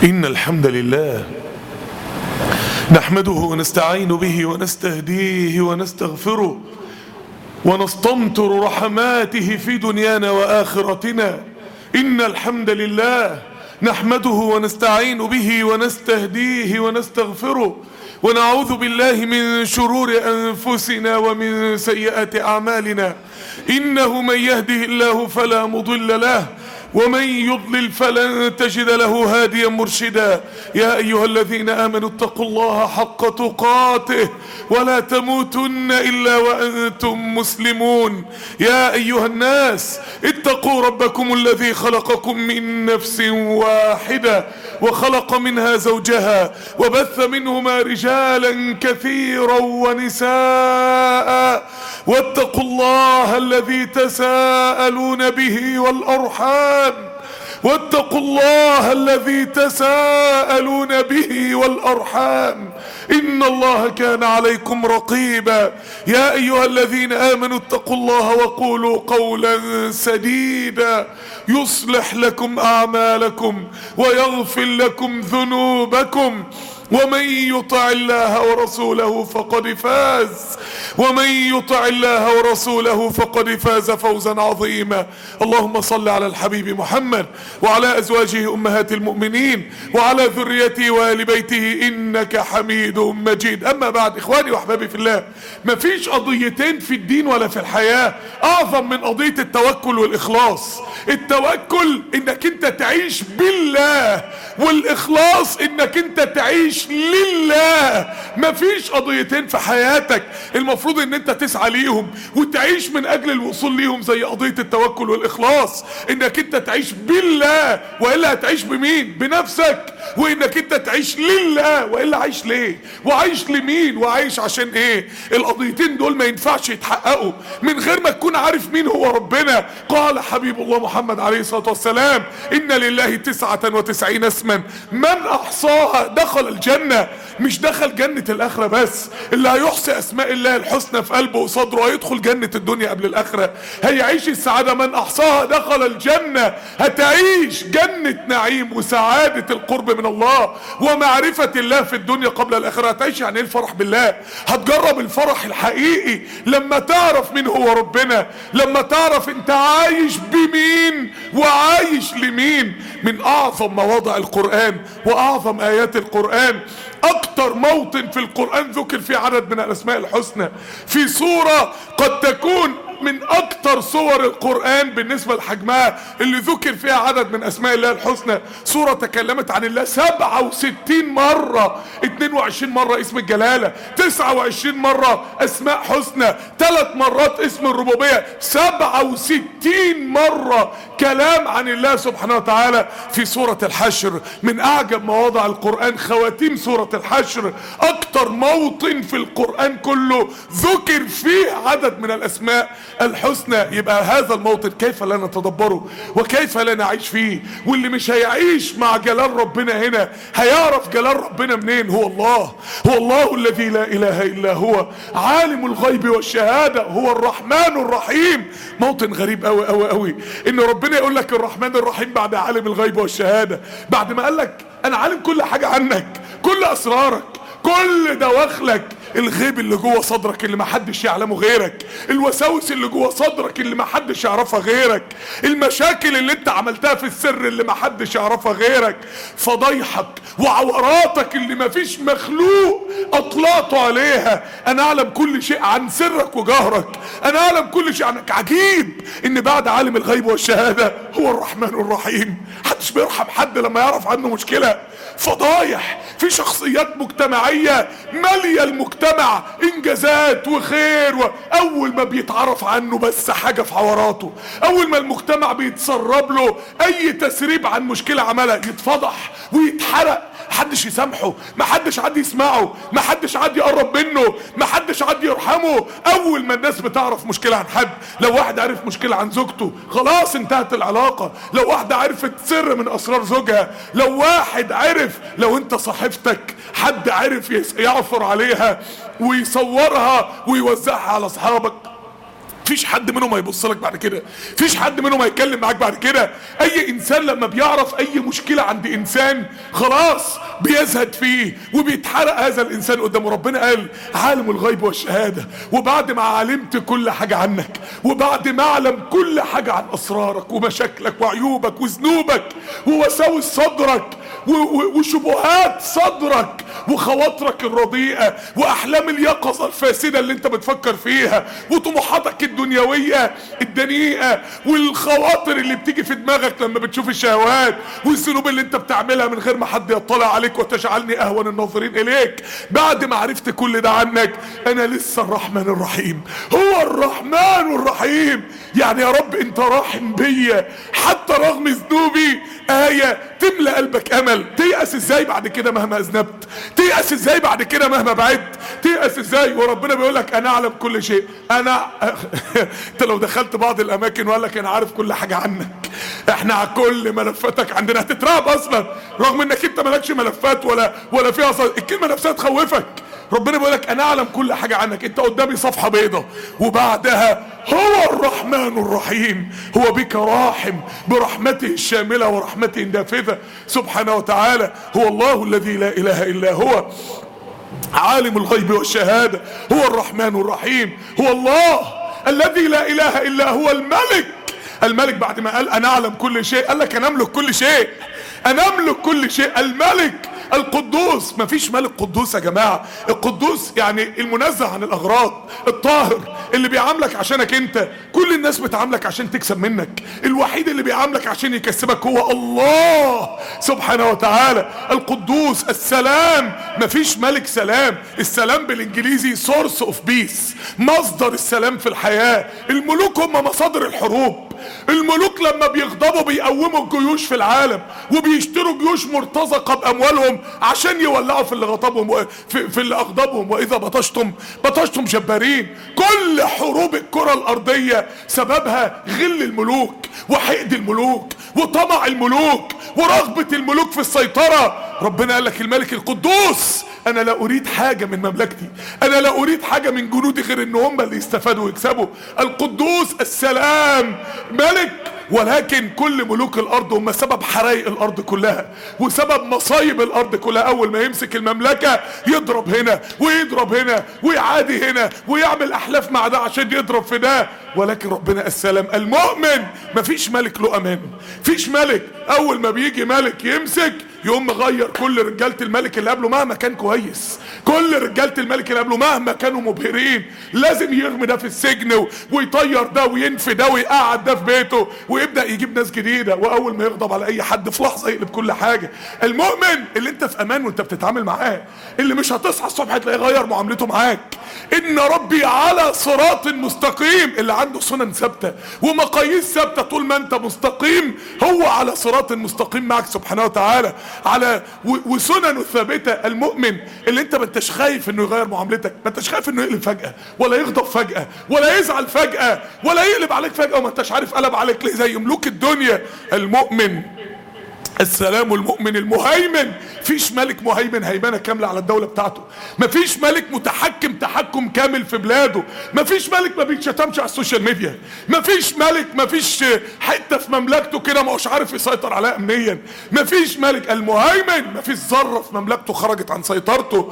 إن الحمد لله نحمده ونستعين به ونستهديه ونستغفره ونستمطر رحماته في دنيانا وآخرتنا. إن الحمد لله نحمده ونستعين به ونستهديه ونستغفره ونعوذ بالله من شرور أنفسنا ومن سيئات أعمالنا. إنه من يهده الله فلا مضل له ومن يضلل فلن تجد له هاديا مرشدا. يا أيها الذين آمنوا اتقوا الله حق تقاته ولا تموتن إلا وأنتم مسلمون. يا أيها الناس اتقوا ربكم الذي خلقكم من نفس واحدة وخلق منها زوجها وبث منهما رجالا كثيرا ونساء واتقوا الله الذي تساءلون به والأرحام واتقوا الله الذي تساءلون به والأرحام إن الله كان عليكم رقيبا. يا أيها الذين آمنوا اتقوا الله وقولوا قولا سديدا يصلح لكم أعمالكم ويغفر لكم ذنوبكم ومن يطع الله ورسوله فقد فاز فوزا عظيما. اللهم صل على الحبيب محمد وعلى أزواجه أمهات المؤمنين وعلى ذريته وآل بيته إنك حميد مجيد. أما بعد، إخواني وأحبابي في الله، مفيش قضيتين في الدين ولا في الحياة أعظم من قضية التوكل والإخلاص. التوكل إنك أنت تعيش بالله، والإخلاص إنك أنت تعيش لله. مفيش قضيتين في حياتك المفروض ان انت تسعى ليهم وتعيش من اجل الوصول ليهم زي قضية التوكل والاخلاص. انك انت تعيش بالله، وإلا هتعيش بمين؟ بنفسك. وانك انت تعيش لله، وإلا عايش ليه؟ وعايش لمين؟ وعايش عشان ايه؟ القضيتين دول ما ينفعش يتحققوا من غير ما تكون عارف مين هو ربنا. قال حبيب الله محمد عليه الصلاة والسلام: إن لله 99 اسما من احصاها دخل الجنة. مش دخل جنة الاخرة بس، اللي هيحصي اسماء الله الحسنى في قلبه وصدره هيدخل جنة الدنيا قبل الاخرة. هيعيش السعادة، من احصاها دخل الجنة. هتعيش جنة نعيم وسعادة القرب من الله ومعرفة الله في الدنيا قبل الاخرة. هتعيش يعني ايه الفرح بالله. هتجرب الفرح الحقيقي لما تعرف مين هو ربنا، لما تعرف انت عايش بمين وعايش لمين. من اعظم مواضع القرآن واعظم ايات القرآن، اكتر موطن في القرآن ذكر فيه عدد من الاسماء الحسنى في سورة قد تكون من اكتر صور القرآن بالنسبة لحجمها اللي ذكر فيها عدد من اسماء الله الحسنى. سورة تكلمت عن الله 67 مرة، 22 مرة اسم الجلالة، 29 مرة اسماء حسنى، 3 مرات اسم الربوبية، 67 مرة كلام عن الله سبحانه وتعالى في سورة الحشر. من اعجب مواضع القرآن خواتيم سورة الحشر، اكتر موطن في القرآن كله ذكر فيه عدد من الاسماء الحسنى. يبقى هذا الموطن كيف لا نتدبره وكيف لا نعيش فيه؟ واللي مش هيعيش مع جلال ربنا هنا هيعرف جلال ربنا منين؟ هو الله، هو الله الذي لا اله الا هو، عالم الغيب والشهادة، هو الرحمن الرحيم. موطن غريب قوي قوي قوي ان ربنا يقول لك الرحمن الرحيم بعد عالم الغيب والشهادة، بعد ما قال لك انا عالم كل حاجة عنك، كل اسرارك، كل دواخلك، الغيب اللي جوه صدرك اللي محدش يعلمه غيرك، الوساوس اللي جوه صدرك اللي محدش يعرفها غيرك، المشاكل اللي انت عملتها في السر اللي محدش يعرفها غيرك، فضايحك وعوراتك اللي مفيش مخلوق اطلعته عليها. انا اعلم كل شيء عن سرك وجهرك، انا اعلم كل شيء عنك. عجيب ان بعد عالم الغيب والشهادة هو الرحمن الرحيم. محدش بيرحم حد لما يعرف عنه مشكلة. فضايح في شخصيات مجتمعية مالية المجتمع انجازات وخير، واول ما بيتعرف عنه بس حاجة في عوراته، اول ما المجتمع بيتسرب له اي تسريب عن مشكلة عملها يتفضح ويتحرق. محدش يسامحه، محدش عاد يسمعه، محدش عاد يقرب منه، محدش عاد يرحمه. اول ما الناس بتعرف مشكلة عن حد، لو واحد عرف مشكلة عن زوجته خلاص انتهت العلاقة. لو واحدة عرفت سر من اسرار زوجها، لو واحد عرف، لو انت صاحبتك حد عرف يعثر عليها ويصورها ويوزعها على اصحابك، مفيش حد منهم هيبص لك بعد كده، مفيش حد منهم هيتكلم معاك بعد كده. اي انسان لما بيعرف اي مشكلة عند انسان خلاص بيزهد فيه وبيتحرق هذا الانسان قدامه. ربنا قال عالم الغيب والشهادة، وبعد ما علمت كل حاجة عنك، وبعد ما اعلم كل حاجة عن اسرارك ومشاكلك وعيوبك وذنوبك ووساوس صدرك وشبهات صدرك وخواطرك الرديئة واحلام اليقظة الفاسدة اللي انت بتفكر فيها وطموحاتك الدنيوية الدنيئة والخواطر اللي بتيجي في دماغك لما بتشوف الشهوات والذنوب اللي انت بتعملها من غير ما حد يطلع عليك وتجعلني اهون الناظرين اليك. بعد ما عرفت كل ده عنك انا لسه الرحمن الرحيم. هو الرحمن الرحيم، يعني يا رب انت راحم بيا حتى رغم ذنوبي. آية تملى قلبك امل. تيأس ازاي بعد كده مهما اذنبت؟ تيأس ازاي بعد كده مهما بعدت؟ تيأس ازاي وربنا بيقول لك انا اعلم كل شيء؟ انا انت لو دخلت بعض الاماكن وقال لك انا عارف كل حاجه عنك، احنا على كل ملفاتك عندنا، هتترعب اصلا رغم انك انت مالكش ملفات ولا فيها الكلمه نفسها تخوفك. ربنا بيقول لك انا اعلم كل حاجه عنك، انت قدامي صفحه بيضاء وبعدها هو الرحمن الرحيم، هو بك راحم برحمته الشامله ورحمته النافذه سبحانه وتعالى. هو الله الذي لا اله الا هو عالم الغيب والشهاده، هو الرحمن الرحيم، هو الله الذي لا اله الا هو الملك. بعد ما قال انا اعلم كل شيء قال لك انا املك كل شيء، انا املك كل شيء. الملك القدوس، مفيش ملك قدوس يا جماعة. القدوس يعني المنزه عن الاغراض، الطاهر اللي بيعاملك عشانك انت، كل الناس بتعاملك عشان تكسب منك، الوحيد اللي بيعاملك عشان يكسبك هو الله سبحانه وتعالى. القدوس السلام، مفيش ملك سلام. السلام بالانجليزي source of peace، مصدر السلام في الحياة. الملوك هم مصادر الحروب. الملوك لما بيغضبوا بيقوموا الجيوش في العالم وبيشتروا جيوش مرتزقة باموالهم عشان يولعوا في اللي غضبهم في اللي اغضبهم. واذا بطشتم جبارين. كل حروب الكرة الارضية سببها غل الملوك وحقد الملوك وطمع الملوك ورغبة الملوك في السيطرة. ربنا قال لك الملك القدوس انا لا اريد حاجة من مملكتي، انا لا اريد حاجة من جنودي غير ان هم اللي يستفادوا ويكسبوا. القدوس السلام ملك، ولكن كل ملوك الارض هم سبب حرائق الارض كلها وسبب مصايب الارض كلها. اول ما يمسك المملكة يضرب هنا ويضرب هنا ويعادي هنا ويعمل احلاف مع ده عشان يضرب في ده. ولكن ربنا السلام المؤمن. مفيش ملك له امان، مفيش ملك اول ما بيجي ملك يمسك يقوم مغير كل رجالة الملك اللي قبله مهما كان كويس، كل رجالة الملك اللي قبله مهما كانوا مبهرين لازم يرمي ده في السجن ويطير ده وينفي ده ويقعد ده في بيته ويبدأ يجيب ناس جديدة. واول ما يغضب على اي حد في لحظة يقلب كل حاجة. المؤمن اللي انت في امان وانت بتتعامل معاه، اللي مش هتصحى الصبح تلاقيه غير معاملته معاك. ان ربي على صراط مستقيم، اللي عنده سنن ثابتة ومقاييس ثابتة طول ما انت مستقيم هو على صراط مستقيم معك سبحانه وتعالى على وسننه ثابتة. المؤمن اللي انت ما انتش خايف انه يغير معاملتك، ما انتش خايف انه يقلب فجأة ولا يغضب فجأة ولا يزعل فجأة ولا يقلب عليك فجأة وما انتش عارف قلب عليك ليه زي ملوك الدنيا. المؤمن السلام والمؤمن المهيمن. فيش ملك مهيمن هيمنة كاملة على الدولة بتاعته، مفيش ملك متحكم تحكم كامل في بلاده، مفيش ملك ما بيتشتمش على السوشيال ميديا، مفيش ملك مفيش حتة في مملكته كده ما هوش عارف يسيطر عليها امنيا. مفيش ملك المهيمن مفيش ذرة في مملكته خرجت عن سيطرته.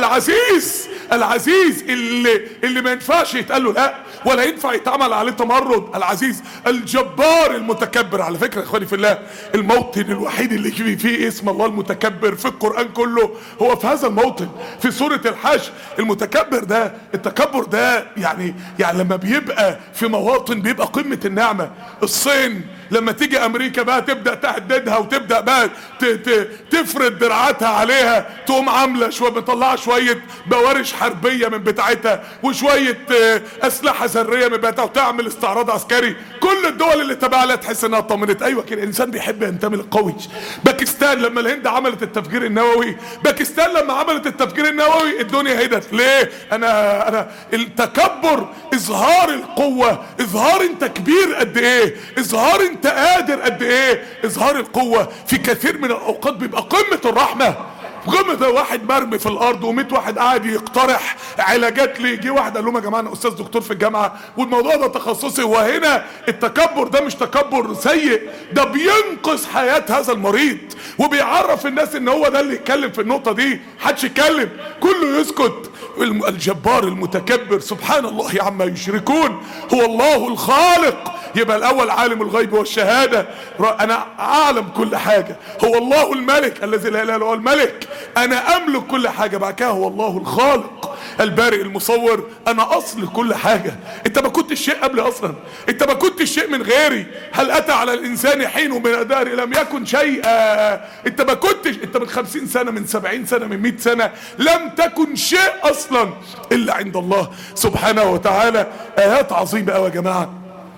العزيز اللي ما ينفعش يتقال له لا ولا ينفع يتعمل عليه تمرد. العزيز الجبار المتكبر. على فكرة يا اخواني في الله، الموطن الوحيد اللي فيه اسم الله المتكبر في القرآن كله هو في هذا الموطن في سورة الحشر. المتكبر ده، التكبر ده يعني لما بيبقى في مواطن بيبقى قمة النعمة. الصين لما تيجي امريكا بقى تبدأ تهددها وتبدأ بقى تفرد دراعاتها عليها، تقوم عاملة مطلعة شوية بوارش حربية من بتاعتها وشوية اسلحة ذرية من بتاعتها وتعمل استعراض عسكري. كل الدول اللي تبع لها تحس انها طمنت. ايوه كده الانسان بيحب ينتمي للقوي. باكستان لما الهند عملت التفجير النووي، باكستان لما عملت التفجير النووي الدنيا هدت. ليه؟ انا التكبر اظهار القوة، اظهار انت كبير قد ايه، اظهار انت قادر قد ايه. اظهار القوة في كثير من الاوقات بيبقى قمة الرحمة. قمة واحد مرمي في الارض و100 واحد قاعد يقترح علاجات ليه. جه واحد قال لهم يا جماعه انا استاذ دكتور في الجامعه والموضوع ده تخصصي، وهنا التكبر ده مش تكبر سيء، ده بينقذ حياه هذا المريض وبيعرف الناس ان هو ده اللي يتكلم في النقطه دي. محدش يتكلم، كله يسكت. الجبار المتكبر سبحان الله عما يشركون، هو الله الخالق. يبقى الاول عالم الغيب والشهاده، انا اعلم كل حاجه. هو الله الملك الذي لا اله الا هو الملك، انا املك كل حاجه. بعد كده هو الله الخالق البارئ المصور، انا اصل كل حاجه. انت ما كنتش شيء قبل اصلا، انت ما كنتش شيء من غيري. هل اتى على الانسان حين من الدهر لم يكن شيئا. انت ما كنتش، انت من 50 سنه من 70 سنه من 100 سنه لم تكن شيء اصلا الا عند الله سبحانه وتعالى. ايات عظيمه قوي يا جماعه،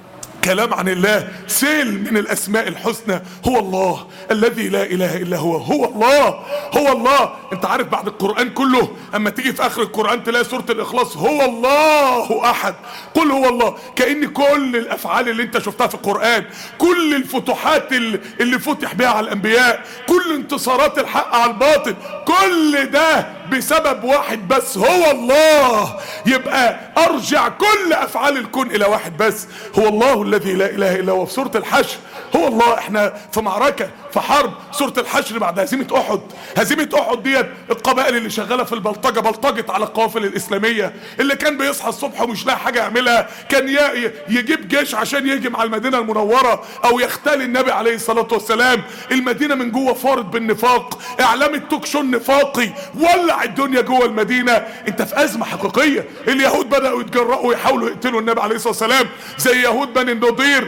كلام عن الله، سيل من الاسماء الحسنى. هو الله الذي لا اله الا هو، هو الله، هو الله. انت عارف بعد القرآن كله اما تيجي في اخر القرآن تلاقي سورة الاخلاص هو الله احد، قل هو الله. كأن كل الافعال اللي انت شفتها في القرآن، كل الفتوحات اللي فتح بها على الانبياء، كل انتصارات الحق على الباطل، كل ده بسبب واحد بس، هو الله. يبقى ارجع كل افعال الكون الى واحد بس، هو الله الذي لا اله الا هو. في سورة الحشر هو الله. احنا في معركة، في حرب. سورة الحشر بعد هزيمة احد، هزيمة احد ديت القبائل اللي شغالة في البلطجة بلطجت على القوافل الاسلامية. اللي كان بيصحى الصبح ومش لاقي حاجة يعملها كان يجيب جيش عشان يهجم على المدينة المنورة او يختال النبي عليه الصلاة والسلام. المدينة من جوه فارت بالنفاق، اعلام التوك شو النفاقي ولع الدنيا جوه المدينة. انت في ازمة حقيقية. اليهود بدأوا يتجرأوا ويحاولوا يقتلوا النبي عليه الصلاة والسلام زي يهود بني النضير.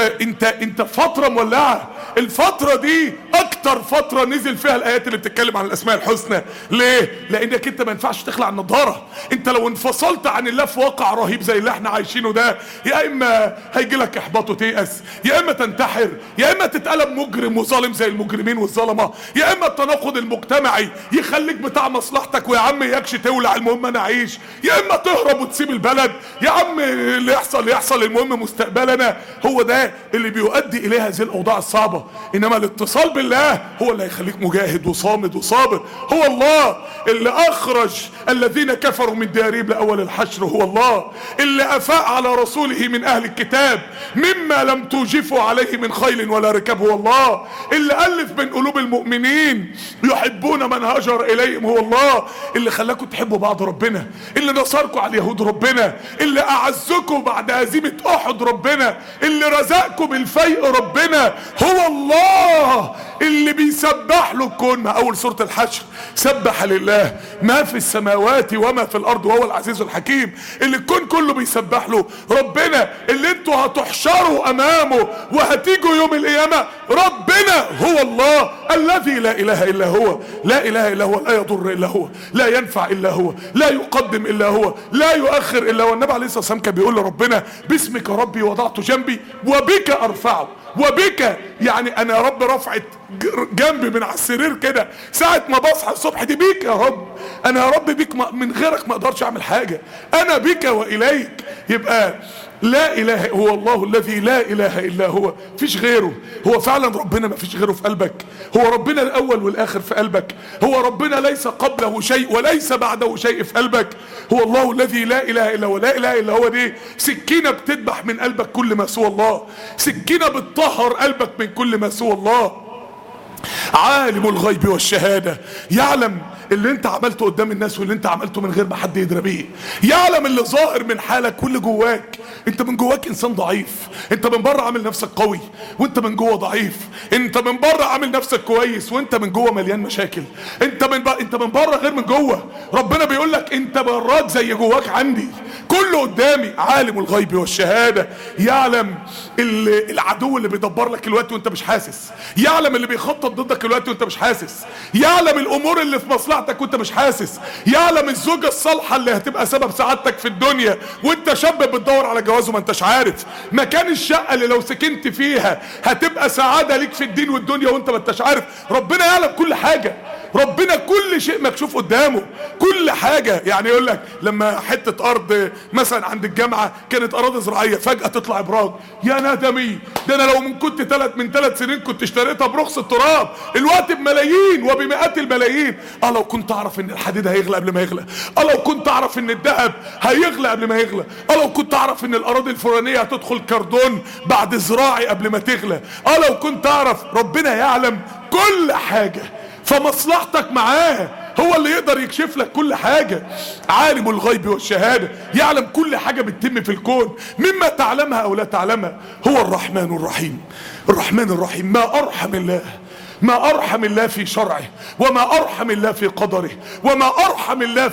فانت فترة مولعة. الفترة دي اكتر فترة نزل فيها الايات اللي بتتكلم عن الاسماء الحسنى. ليه؟ لانك انت ما ينفعش تخلع النضارة. انت لو انفصلت عن الله في واقع رهيب زي اللي احنا عايشينه ده، يا اما هيجي لك احباط وتيأس، يا اما تنتحر، يا اما تتقلب مجرم وظالم زي المجرمين والظلمة، يا اما التناقض المجتمعي يخليك بتاع مصلحتك ويا عم ياكش تولع المهم انا اعيش، يا اما تهرب وتسيب البلد. يا عم اللي يحصل يحصل المهم مستقبلنا. هو ده اللي بيؤدي اليه هذه الاوضاع الصعبة. انما الاتصال بالله هو اللي هيخليك مجاهد وصامد وصابر. هو الله اللي اخرج الذين كفروا من ديارهم لاول الحشر. هو الله اللي افاء على رسوله من اهل الكتاب مما لم توجفوا عليه من خيل ولا ركاب. هو الله اللي الف بين قلوب المؤمنين يحبون من هاجر اليهم. هو الله اللي خلاكم تحبوا بعض ربنا، اللي نصركم على اليهود ربنا، اللي اعزكم بعد هزيمة احد ربنا، اللي رزقكم الفيء ربنا. هو الله اللي بيسبح له الكون. مع اول سورة الحشر سبح لله ما في السماوات وما في الارض وهو العزيز الحكيم. اللي الكون كله بيسبح له ربنا، اللي انتوا هتحشروا امامه وهتيجوا يوم القيامة. ربنا هو الله الذي لا اله الا هو، لا اله الا هو، لا يضر الا هو، لا ينفع الا هو، لا يقدم الا هو، لا يؤخر الا هو. النبي عليه الصلاة والسلام كان بيقول لربنا باسمك ربي وضعت جنبي وبك ارفعه. وبك يعني انا يا رب رفعت جنبي من على السرير كده ساعة ما بصحى الصبح، دي بيك يا رب. انا يا رب بيك، من غيرك ما اقدرش اعمل حاجة. انا بك واليك. يبقى لا اله هو الله الذي لا اله الا هو، فيش غيره. هو فعلا ربنا ما فيش غيره في قلبك. هو ربنا الاول والاخر في قلبك. هو ربنا ليس قبله شيء وليس بعده شيء في قلبك. هو الله الذي لا اله الا هو. لا اله الا هو دي سكينة بتذبح من قلبك كل ما سوى الله، سكينة بتطهر قلبك من كل ما سوى الله. عالم الغيب والشهادة، يعلم اللي انت عملته قدام الناس واللي انت عملته من غير ما حد يدري بيه. يعلم اللي ظاهر من حالك واللي جواك. انت من جواك انسان ضعيف، انت من بره عامل نفسك قوي وانت من جوه ضعيف. انت من بره عامل نفسك كويس وانت من جوه مليان مشاكل. انت من بره غير من جوه. ربنا بيقول لك انت براك زي جواك عندي، كله قدامي. عالم الغيب والشهادة، يعلم العدو اللي بيدبر لك الوقت وانت مش حاسس، يعلم اللي بيخطط ضدك الوقت وانت مش حاسس، يعلم الامور اللي في مصلحتك وانت مش حاسس، يعلم الزوجة الصالحة اللي هتبقى سبب سعادتك في الدنيا وانت شاب بتدور على جواز وما انتش عارف، مكان الشقة اللي لو سكنت فيها هتبقى سعادة ليك في الدين والدنيا وانت ما انتش عارف. ربنا يعلم كل حاجة. ربنا كل شيء مكشوف قدامه، كل حاجة. يعني يقول لك لما حتة ارض مثلا عند الجامعة كانت اراضي زراعية فجأة تطلع ابراج، يا ندمي ده انا لو كنت من 3 سنين كنت اشتريتها برخص التراب، الوقت بملايين وبمئات الملايين. لو كنت اعرف ان الحديد هيغلى قبل ما يغلى، لو كنت اعرف ان الذهب هيغلى قبل ما يغلى، لو كنت اعرف ان الاراضي الفلانية هتدخل كردون بعد زراعي قبل ما تغلى، لو كنت اعرف. ربنا يعلم كل حاجة، فمصلحتك معاه، هو اللي يقدر يكشف لك كل حاجة. عالم الغيب والشهادة، يعلم كل حاجة بتتم في الكون مما تعلمها او لا تعلمها. هو الرحمن الرحيم. الرحمن الرحيم، ما ارحم الله، ما ارحم الله في شرعه، وما ارحم الله في قدره، وما ارحم الله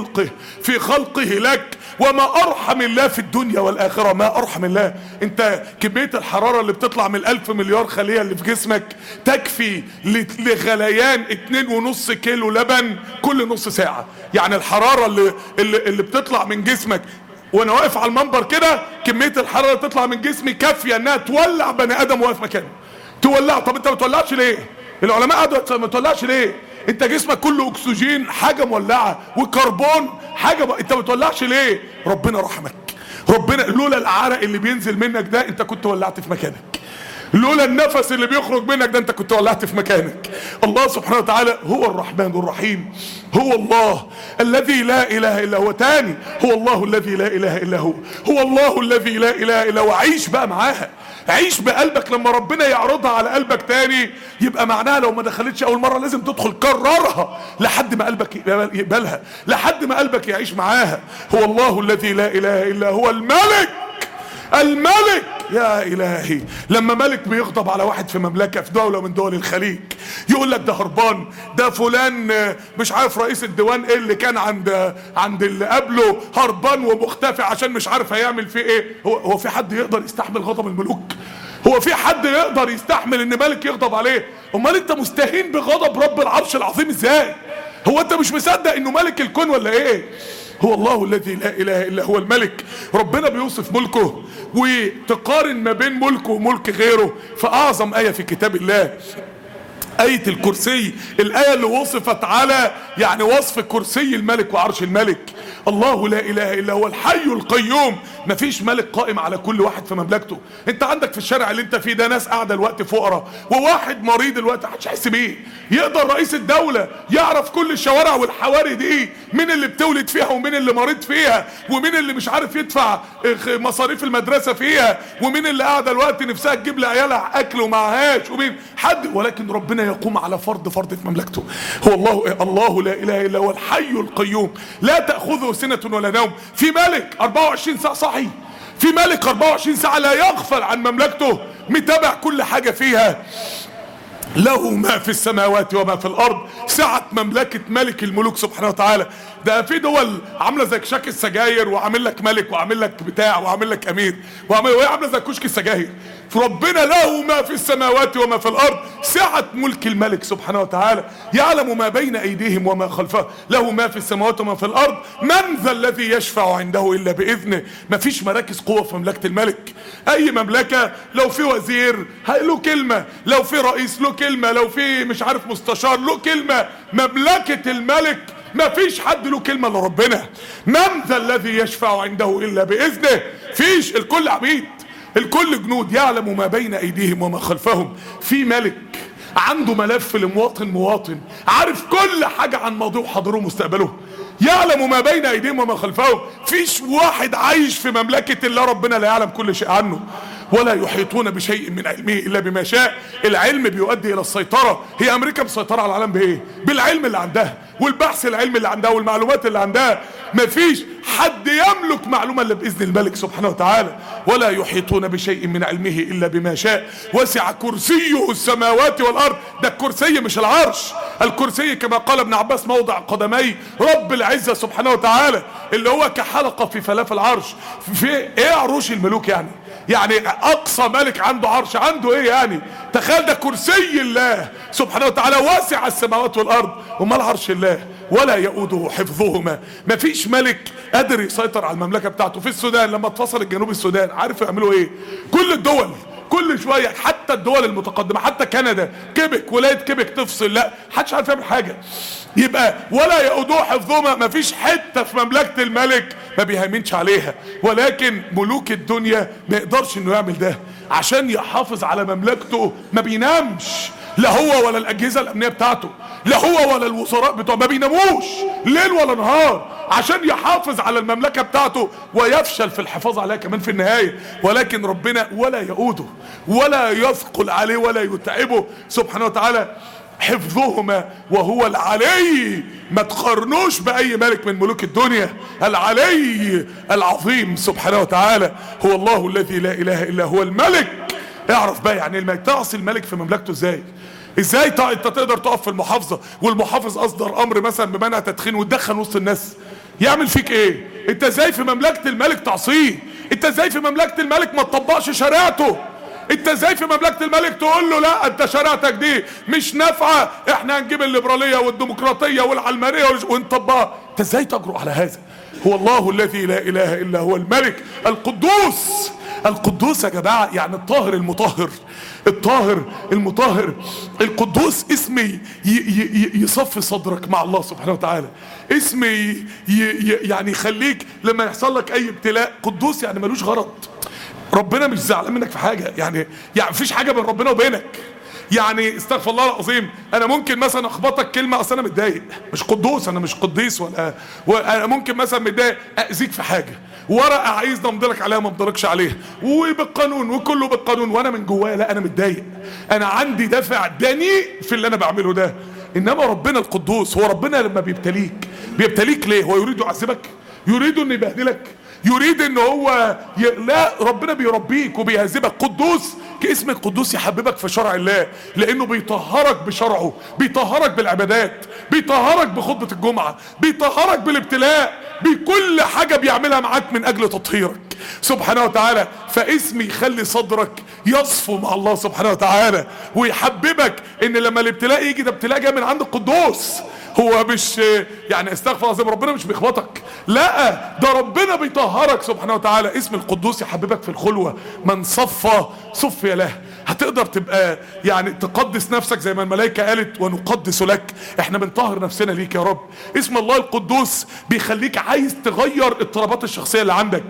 في خلقه لك، وما ارحم الله في الدنيا والاخرة. ما ارحم الله. انت كمية الحرارة اللي بتطلع من 1000 مليار خلية اللي في جسمك تكفي لغليان 2.5 كيلو لبن كل نص ساعة. يعني الحرارة اللي بتطلع من جسمك وانا واقف على المنبر كده، كمية الحرارة اللي بتطلع من جسمي كافية انها تولع بني ادم واقف مكانه، تولع. طب انت ما تولعش ليه؟ العلماء قالوا ما تولعش ليه؟ انت جسمك كله اكسجين حاجة مولعة، وكربون حاجة انت ما تولعش ليه؟ ربنا رحمك. ربنا لولا العرق اللي بينزل منك ده انت كنت ولعت في مكانك، لولا النفس اللي بيخرج منك ده انت كنت ولعت في مكانك. الله سبحانه وتعالى هو الرحمن الرحيم، هو الله الذي لا اله الا هو. تاني، هو الله الذي لا اله الا هو، هو الله الذي لا اله الا هو. عيش بقى معاها، عيش بقلبك. لما ربنا يعرضها على قلبك تاني يبقى معناها لو ما دخلتش اول مرة لازم تدخل كررها لحد ما قلبك يقبلها، لحد ما قلبك يعيش معاها. هو الله الذي لا اله الا هو الملك. الملك، يا الهي، لما ملك بيغضب على واحد في مملكة في دولة من دول الخليج يقول لك ده هربان، ده فلان مش عارف رئيس الديوان ايه اللي كان عند اللي قبله هربان ومختفي عشان مش عارف هيعمل فيه ايه. هو في حد يقدر يستحمل غضب الملوك؟ هو في حد يقدر يستحمل ان ملك يغضب عليه؟ امال انت مستهين بغضب رب العرش العظيم ازاي؟ هو انت مش مصدق انه ملك الكون ولا ايه؟ هو الله الذي لا اله الا هو الملك. ربنا بيوصف ملكه وتقارن ما بين ملكه وملك غيره في اعظم آية في كتاب الله، آية الكرسي، الآية اللي وصفت على يعني وصف كرسي الملك وعرش الملك. الله لا اله الا هو الحي القيوم. مفيش ملك قائم على كل واحد في مملكته. انت عندك في الشارع اللي انت فيه ده ناس قاعده الوقت فقراء وواحد مريض الوقت محدش هيحس بيه. يقدر رئيس الدوله يعرف كل الشوارع والحواري دي مين اللي بتولد فيها ومين اللي مريض فيها ومين اللي مش عارف يدفع مصاريف المدرسه فيها ومين اللي قاعده الوقت نفسها تجيب لعيالها اكل ومعهاش ومين حد. ولكن ربنا يقوم على فرد في مملكته. هو الله لا اله الا هو الحي القيوم لا تاخذه سنه ولا نوم. في ملك 24 ساعه صاحي، في ملك 24 ساعه لا يغفل عن مملكته، متابع كل حاجه فيها. له ما في السماوات وما في الارض. سعة مملكة ملك الملوك سبحانه وتعالى. ده في دول عامله زي كشاك السجاير وعامل لك ملك وعامل لك بتاع وعامل لك امير وهي عامله زي كشك السجاير. فربنا له ما في السماوات وما في الارض. سعة ملك الملك سبحانه وتعالى. يعلم ما بين ايديهم وما خلفهم. له ما في السماوات وما في الارض. من ذا الذي يشفع عنده الا باذنه. مفيش مراكز قوه في مملكه الملك. اي مملكه لو في وزير له كلمه، لو في رئيس له كلمه، لو في مش عارف مستشار له كلمه. مملكه الملك ما فيش حد له كلمة الا ربنا. من ذا الذي يشفع عنده الا باذنه. فيش، الكل عبيد، الكل جنود. يعلم ما بين ايديهم وما خلفهم. في ملك عنده ملف لمواطن عارف كل حاجة عن ماضيه وحاضره ومستقبله. يعلم ما بين ايديهم وما خلفهم. فيش واحد عايش في مملكة الله ربنا لا يعلم كل شيء عنه. ولا يحيطون بشيء من علمه الا بما شاء. العلم بيؤدي الى السيطرة. هي امريكا مسيطرة على العالم بايه؟ بالعلم اللي عندها والبحث العلمي اللي عندها والمعلومات اللي عندها. مفيش حد يملك معلومة الا باذن الملك سبحانه وتعالى. ولا يحيطون بشيء من علمه الا بما شاء. وسع كرسيه السماوات والارض. ده الكرسي مش العرش. الكرسي كما قال ابن عباس موضع قدمي رب العزة سبحانه وتعالى، اللي هو كحلقة في فلاف العرش. في ايه عروش الملوك يعني اقصى ملك عنده عرش عنده ايه يعني؟ تخيل ده كرسي الله سبحانه وتعالى واسع السماوات والارض. وما العرش الله ولا يؤوده حفظهما. مفيش ملك قادر يسيطر على المملكة بتاعته. في السودان لما اتفصل الجنوب السودان عارف يعملوا ايه؟ كل كل شويه حتى الدول المتقدمه، حتى كندا كيبك، ولايه كيبك تفصل، لا محدش عارف يعمل حاجه. يبقى ولا يؤودوه حفظهما، مفيش حته في مملكه الملك ما بيهيمنش عليها. ولكن ملوك الدنيا ما يقدرش انه يعمل ده، عشان يحافظ على مملكته ما بينامش، لا هو ولا الاجهزه الامنيه بتاعته، لا هو ولا الوزراء بتوعه، ما بيناموش ليل ولا نهار عشان يحافظ على المملكه بتاعته، ويفشل في الحفاظ عليها كمان في النهايه. ولكن ربنا ولا يؤوده ولا يثقل عليه ولا يتعبه سبحانه وتعالى حفظهما وهو العلي. ما تقارنوش باي ملك من ملوك الدنيا، العلي العظيم سبحانه وتعالى هو الله الذي لا اله الا هو الملك. اعرف بقى يعني الملك، تعصي الملك في مملكته ازاي؟ ازاي انت تقدر تقف في المحافظه والمحافظ اصدر امر مثلا بمنع تدخين وتدخن وسط الناس؟ يعمل فيك ايه؟ انت ازاي في مملكه الملك تعصيه؟ انت ازاي في مملكه الملك ما تطبقش شريعته؟ انت ازاي في مملكه الملك تقول له لا انت شريعتك دي مش نافعه، احنا هنجيب الليبراليه والديمقراطيه والعلمانيه ونطبقها؟ انت ازاي تجرؤ على هذا؟ هو الله الذي لا اله الا هو الملك القدوس. القدوس يا جماعه يعني الطاهر المطهر، الطاهر المطهر. القدوس اسم يصفي صدرك مع الله سبحانه وتعالى، اسم يعني يخليك لما يحصل لك اي ابتلاء. قدوس يعني ملوش غرض، ربنا مش زعلان منك في حاجه، يعني مفيش حاجه بين ربنا وبينك. يعني استغفر الله العظيم، انا ممكن مثلا اخبطك كلمه اصل انا متضايق، مش قدوس، انا مش قديس انا ممكن مثلا متضايق اذيك في حاجه، ورقه عايز امضلك عليها ما امضلكش عليها، وبالقانون وكله بالقانون، وانا من جوايا لا انا متضايق، انا عندي دافع دنيء في اللي انا بعمله ده. انما ربنا القدوس، هو ربنا لما بيبتليك ليه؟ هو يريد يعذبك؟ يريد انه يبهدلك؟ يريد ان هو لا، ربنا بيربيك وبيهذبك. قدوس كاسم القدوس يحببك في شرع الله، لانه بيطهرك بشرعه، بيطهرك بالعبادات، بيطهرك بخطبة الجمعة، بيطهرك بالابتلاء، بكل حاجة بيعملها معاك من اجل تطهيرك سبحانه وتعالى. فاسم يخلي صدرك يصفو مع الله سبحانه وتعالى، ويحببك ان لما الابتلاء يجي ده ابتلاء جاي من عند القدوس. هو مش يعني استغفر الله، ربنا مش بيخبطك، لا ده ربنا بيطهرك سبحانه وتعالى. اسم القدوس يحببك في الخلوة، من صفي له. هتقدر تبقى يعني تقدس نفسك زي ما الملائكة قالت ونقدس لك، احنا بنطهر نفسنا ليك يا رب. اسم الله القدوس بيخليك عايز تغير اضطرابات الشخصية اللي عندك،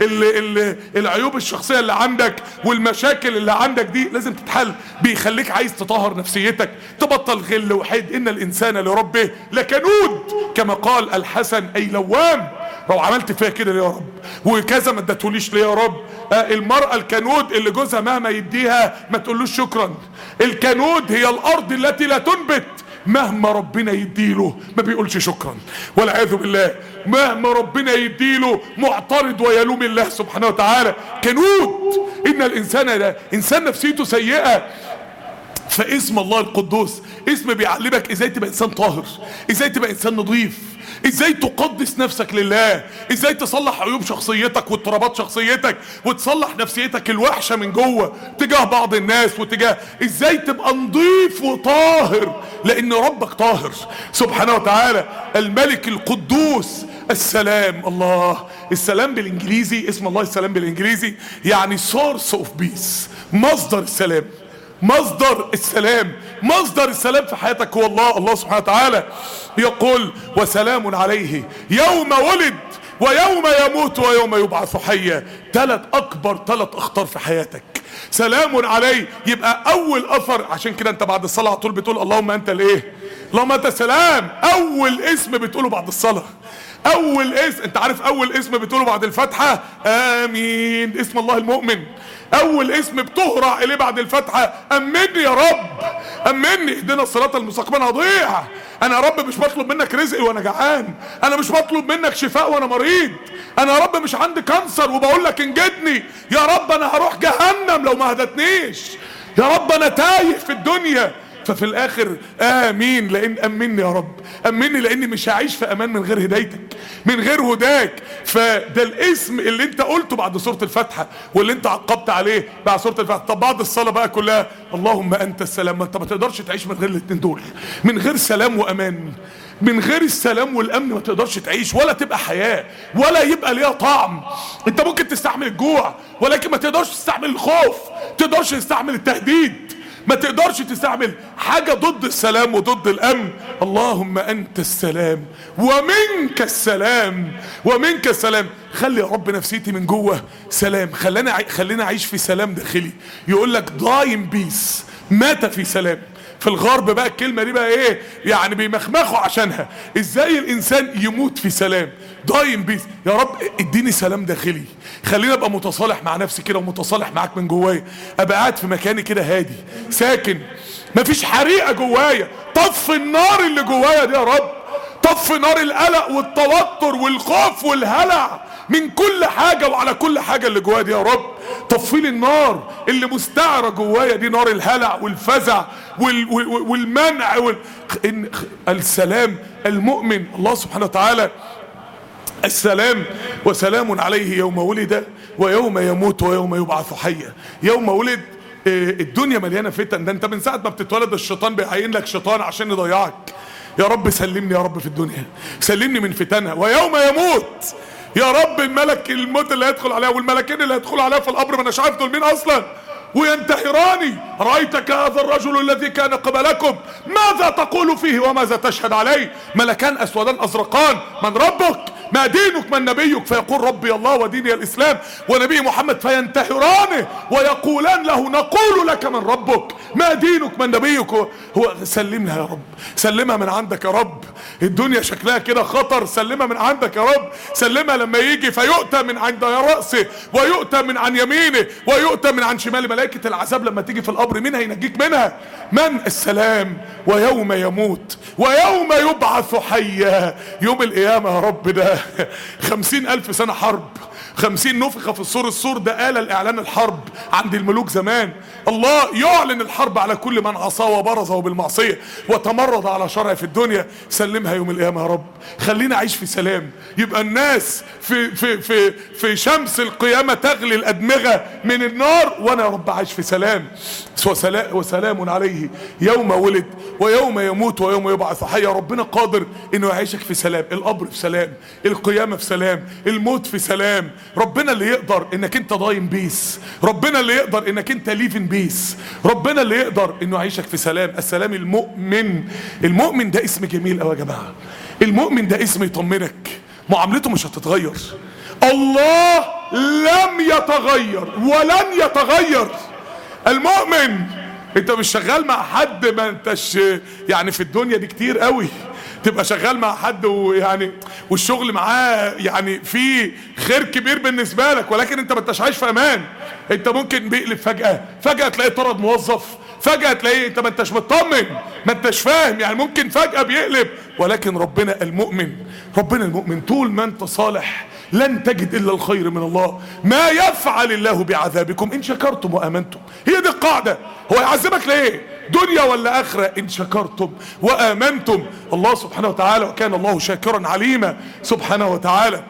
العيوب الشخصية اللي عندك والمشاكل اللي عندك دي لازم تتحل. بيخليك عايز تطهر نفسيتك، تبطل غل وحيد. ان الانسان لربه لكنود، كما قال الحسن اي لوام. لو عملت فيها كده ليه يا رب وكذا ما ادتهوليش ليه يا رب؟ المرأة الكنود اللي جوزها مهما يديها ما تقولوش شكرا. الكنود هي الارض التي لا تنبت، مهما ربنا يديله ما بيقولش شكرا والعياذ بالله، مهما ربنا يديله معترض ويلوم الله سبحانه وتعالى. كنود. ان الانسان ده انسان نفسيته سيئة. فاسم الله القدوس اسم بيعلمك ازاي تبقى انسان طاهر، ازاي تبقى انسان نظيف، ازاي تقدس نفسك لله، ازاي تصلح عيوب شخصيتك واضطرابات شخصيتك، وتصلح نفسيتك الوحشة من جوه تجاه بعض الناس، وتجاه ازاي تبقى نظيف وطاهر، لان ربك طاهر سبحانه وتعالى. الملك القدوس السلام. الله السلام بالانجليزي، اسم الله السلام بالانجليزي يعني source of peace، مصدر السلام، مصدر السلام. مصدر السلام في حياتك هو الله سبحانه وتعالى. يقول وسلام عليه يوم ولد ويوم يموت ويوم يبعث حيا. اكبر ثلاث اخطار في حياتك. سلام عليه يبقى اول اثر، عشان كده انت بعد الصلاة على طول بتقول اللهم انت الايه؟ اللهم انت السلام. اول اسم بتقوله بعد الصلاة، اول اسم. انت عارف اول اسم بتقوله بعد الفاتحة؟ امين، اسم الله المؤمن. اول اسم بتهرع اليه بعد الفاتحة امني يا رب، امني اهدنا الصراط المستقيم. انا هضيع، انا يا رب مش بطلب منك رزقي وانا جعان، انا مش بطلب منك شفاء وانا مريض، انا يا رب مش عندي كانسر وبقول لك انجدني، يا رب انا هروح جهنم لو ما هدتنيش، يا رب انا تايه في الدنيا. ففي الاخر امين، لان امني يا رب، امني لاني مش هعيش في امان من غير هدايتك، من غير هداك. فده الاسم اللي انت قلته بعد سورة الفاتحة واللي انت عقبت عليه بعد سورة الفاتحة. طب بعد الصلاة بقى كلها اللهم انت السلام. ما انت ما تقدرش تعيش من غير الاتنين دول، من غير سلام وامان. من غير السلام والامن ما تقدرش تعيش ولا تبقى حياة ولا يبقى ليها طعم. انت ممكن تستحمل الجوع ولكن ما تقدرش تستحمل الخوف، ما تقدرش تستحمل التهديد، ما تقدرش تستعمل حاجة ضد السلام وضد الامن. اللهم انت السلام ومنك السلام ومنك السلام. خلي يا رب نفسيتي من جوه سلام، خلينا اعيش في سلام داخلي. يقول لك دايم بيس، مات في سلام. في الغرب بقى الكلمة دي بقى ايه يعني، بيمخمخوا عشانها. ازاي الانسان يموت في سلام؟ دايم بيس. يا رب اديني سلام داخلي، خليني ابقى متصالح مع نفسي كده ومتصالح معاك من جوايا، ابقى قاعد في مكاني كده هادي ساكن، مفيش حريقة جوايا. طف النار اللي جوايا دي يا رب، طف نار القلق والتوتر والخوف والهلع من كل حاجة وعلى كل حاجة اللي جوايا دي يا رب. طفيلي النار اللي مستعرة جوايا دي، نار الهلع والفزع والمنع السلام المؤمن. الله سبحانه وتعالى السلام وسلام عليه يوم ولد ويوم يموت ويوم يبعث حيا. يوم ولد الدنيا مليانة فتن، ده انت من ساعة ما بتتولد الشيطان بيعين لك شيطان عشان يضيعك. يا رب سلمني يا رب في الدنيا، سلمني من فتنها. ويوم يموت يا رب الملك الموت اللي هيدخل عليها والملكين اللي هيدخلوا عليها في القبر، ما اناش عارف دول مين اصلا. وينتهراني، رأيتك هذا الرجل الذي كان قبلكم ماذا تقول فيه وماذا تشهد عليه؟ ملكان اسودان ازرقان، من ربك؟ ما دينك؟ من نبيك؟ فيقول ربي الله وديني الاسلام ونبي محمد. فينتهرانه ويقولان له نقول لك من ربك، ما دينك؟ من نبيك؟ هو سلمها يا رب، سلمها من عندك يا رب. الدنيا شكلها كده خطر، سلمها من عندك يا رب. سلمها لما يجي فيؤتى من عند رأسه ويؤتى من عن يمينه ويؤتى من عن شماله. ملائكة العذاب لما تيجي في القبر مين هينجيك منها؟ من؟ السلام. ويوم يموت ويوم يبعث حيا. يوم القيامة يا رب ده 50,000 سنة حرب، 50 نفخ في الصور. الصور ده آلة لإعلان الحرب عند الملوك زمان. الله يعلن الحرب على كل من عصاه وبرزه بالمعصية وتمرد على شرعه في الدنيا. سلمها يوم القيامة يا رب، خلينا أعيش في سلام. يبقى الناس في شمس القيامة تغلي الأدمغة من النار، وأنا يا رب عايش في سلام. وسلام عليه يوم ولد ويوم يموت ويوم يبعث حيا. ربنا قادر إنه يعيشك في سلام، القبر في سلام، القيامة في سلام، الموت في سلام. ربنا اللي يقدر انك انت ضايم بيس، ربنا اللي يقدر انك انت ليفن بيس، ربنا اللي يقدر انه يعيشك في سلام. السلام المؤمن. المؤمن ده اسم جميل قوي يا جماعه. المؤمن ده اسم يطمنك، معاملته مش هتتغير. الله لم يتغير ولن يتغير. المؤمن انت مش شغال مع حد ما انتش يعني في الدنيا دي كتير قوي تبقى شغال مع حد ويعني والشغل معاه يعني في خير كبير بالنسبه لك، ولكن انت ما انتش عايش في امان. انت ممكن بيقلب فجاه تلاقيه طرد موظف، فجاه تلاقيه انت ما انتش مطمن، ما انتش فاهم، يعني ممكن فجاه بيقلب. ولكن ربنا المؤمن، ربنا المؤمن طول ما انت صالح لن تجد الا الخير من الله. ما يفعل الله بعذابكم ان شكرتم وامنتم. هي دي القاعده. هو يعذبك ليه؟ دنيا ولا اخره؟ ان شكرتم وامنتم. الله سبحانه وتعالى وكان الله شاكرا عليما سبحانه وتعالى.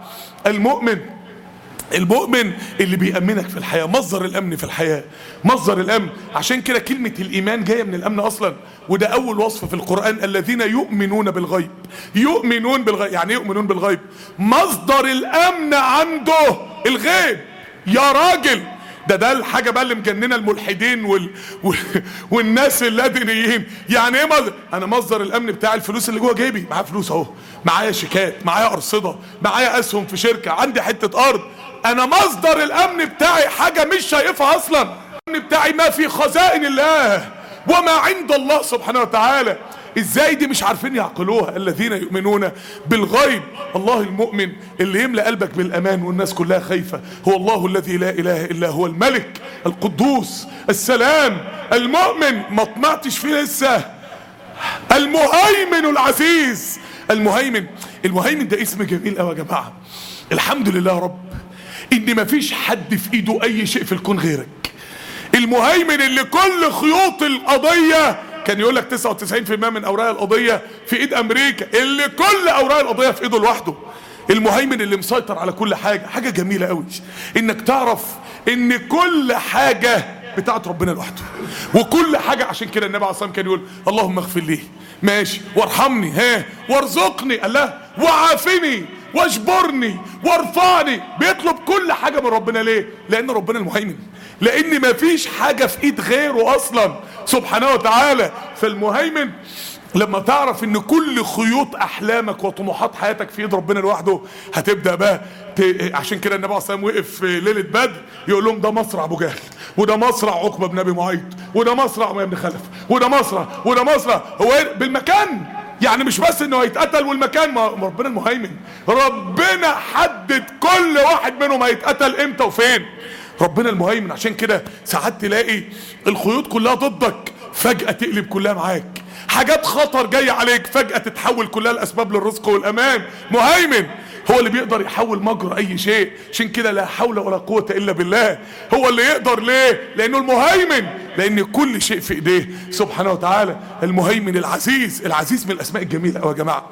المؤمن اللي بيأمنك في الحياة، مصدر الأمن في الحياة، مصدر الأمن. عشان كده كلمة الإيمان جاية من الأمن أصلا، وده أول وصف في القرآن، الذين يؤمنون بالغيب. يؤمنون بالغيب، يعني يؤمنون بالغيب مصدر الأمن عنده الغيب يا راجل. ده الحاجة بقى اللي مجننة الملحدين والناس اللادينيين. يعني ايه انا مصدر الامن بتاع الفلوس اللي جوه جيبي، معايا فلوس اهو، معايا شيكات، معايا ارصده، معايا اسهم في شركة، عندي حتة ارض. انا مصدر الامن بتاعي حاجة مش شايفها اصلا. الامن بتاعي ما في خزائن الله وما عند الله سبحانه وتعالى. ازاي دي مش عارفين يعقلوها؟ الذين يؤمنون بالغيب. الله المؤمن اللي يملأ قلبك بالامان والناس كلها خايفة هو الله الذي لا اله الا هو الملك القدوس السلام المؤمن. ما طمعتش فيه لسه. المهيمن العزيز. المهيمن ده اسم جميل قوي يا جماعة. الحمد لله يا رب ان مفيش حد في ايده اي شيء في الكون غيرك. المهيمن اللي كل خيوط القضية، كان يقول لك 99% من اوراق القضية في ايد امريكا، اللي كل اوراق القضية في ايده لوحده. المهيمن اللي مسيطر على كل حاجة. حاجة جميلة قوي انك تعرف ان كل حاجة بتاعت ربنا لوحده، وكل حاجه. عشان كده النبي عليه الصلاه والسلام كان يقول اللهم اغفر لي، ماشي، وارحمني، وارزقني، الله، وعافني، واجبرني، وارفعني. بيطلب كل حاجه من ربنا. ليه؟ لان ربنا المهيمن، لان مفيش حاجه في ايد غيره اصلا سبحانه وتعالى. فالمهيمن لما تعرف ان كل خيوط احلامك وطموحات حياتك في ايد ربنا لوحده، هتبدا بقى عشان كده النبي عليه الصلاه والسلام وقف في ليله بدر يقول لهم ده مصرع ابو جهل، وده مصرع عقبه بن ابي معيط، وده مصرع اميه بن خلف، وده مصرع وده مصرع. هو بالمكان، يعني مش بس انه هيتقتل والمكان، ما ربنا المهيمن، ربنا حدد كل واحد منهم هيتقتل امتى وفين. ربنا المهيمن. عشان كده ساعات تلاقي الخيوط كلها ضدك، فجأة تقلب كلها معاك. حاجات خطر جاية عليك فجأة تتحول كلها الأسباب للرزق والأمان. مهيمن هو اللي بيقدر يحول مجرى أي شيء. عشان كده لا حول ولا قوة إلا بالله. هو اللي يقدر. ليه؟ لأنه المهيمن، لأن كل شيء في إيديه سبحانه وتعالى. المهيمن العزيز. العزيز من الأسماء الجميلة أوي يا جماعة.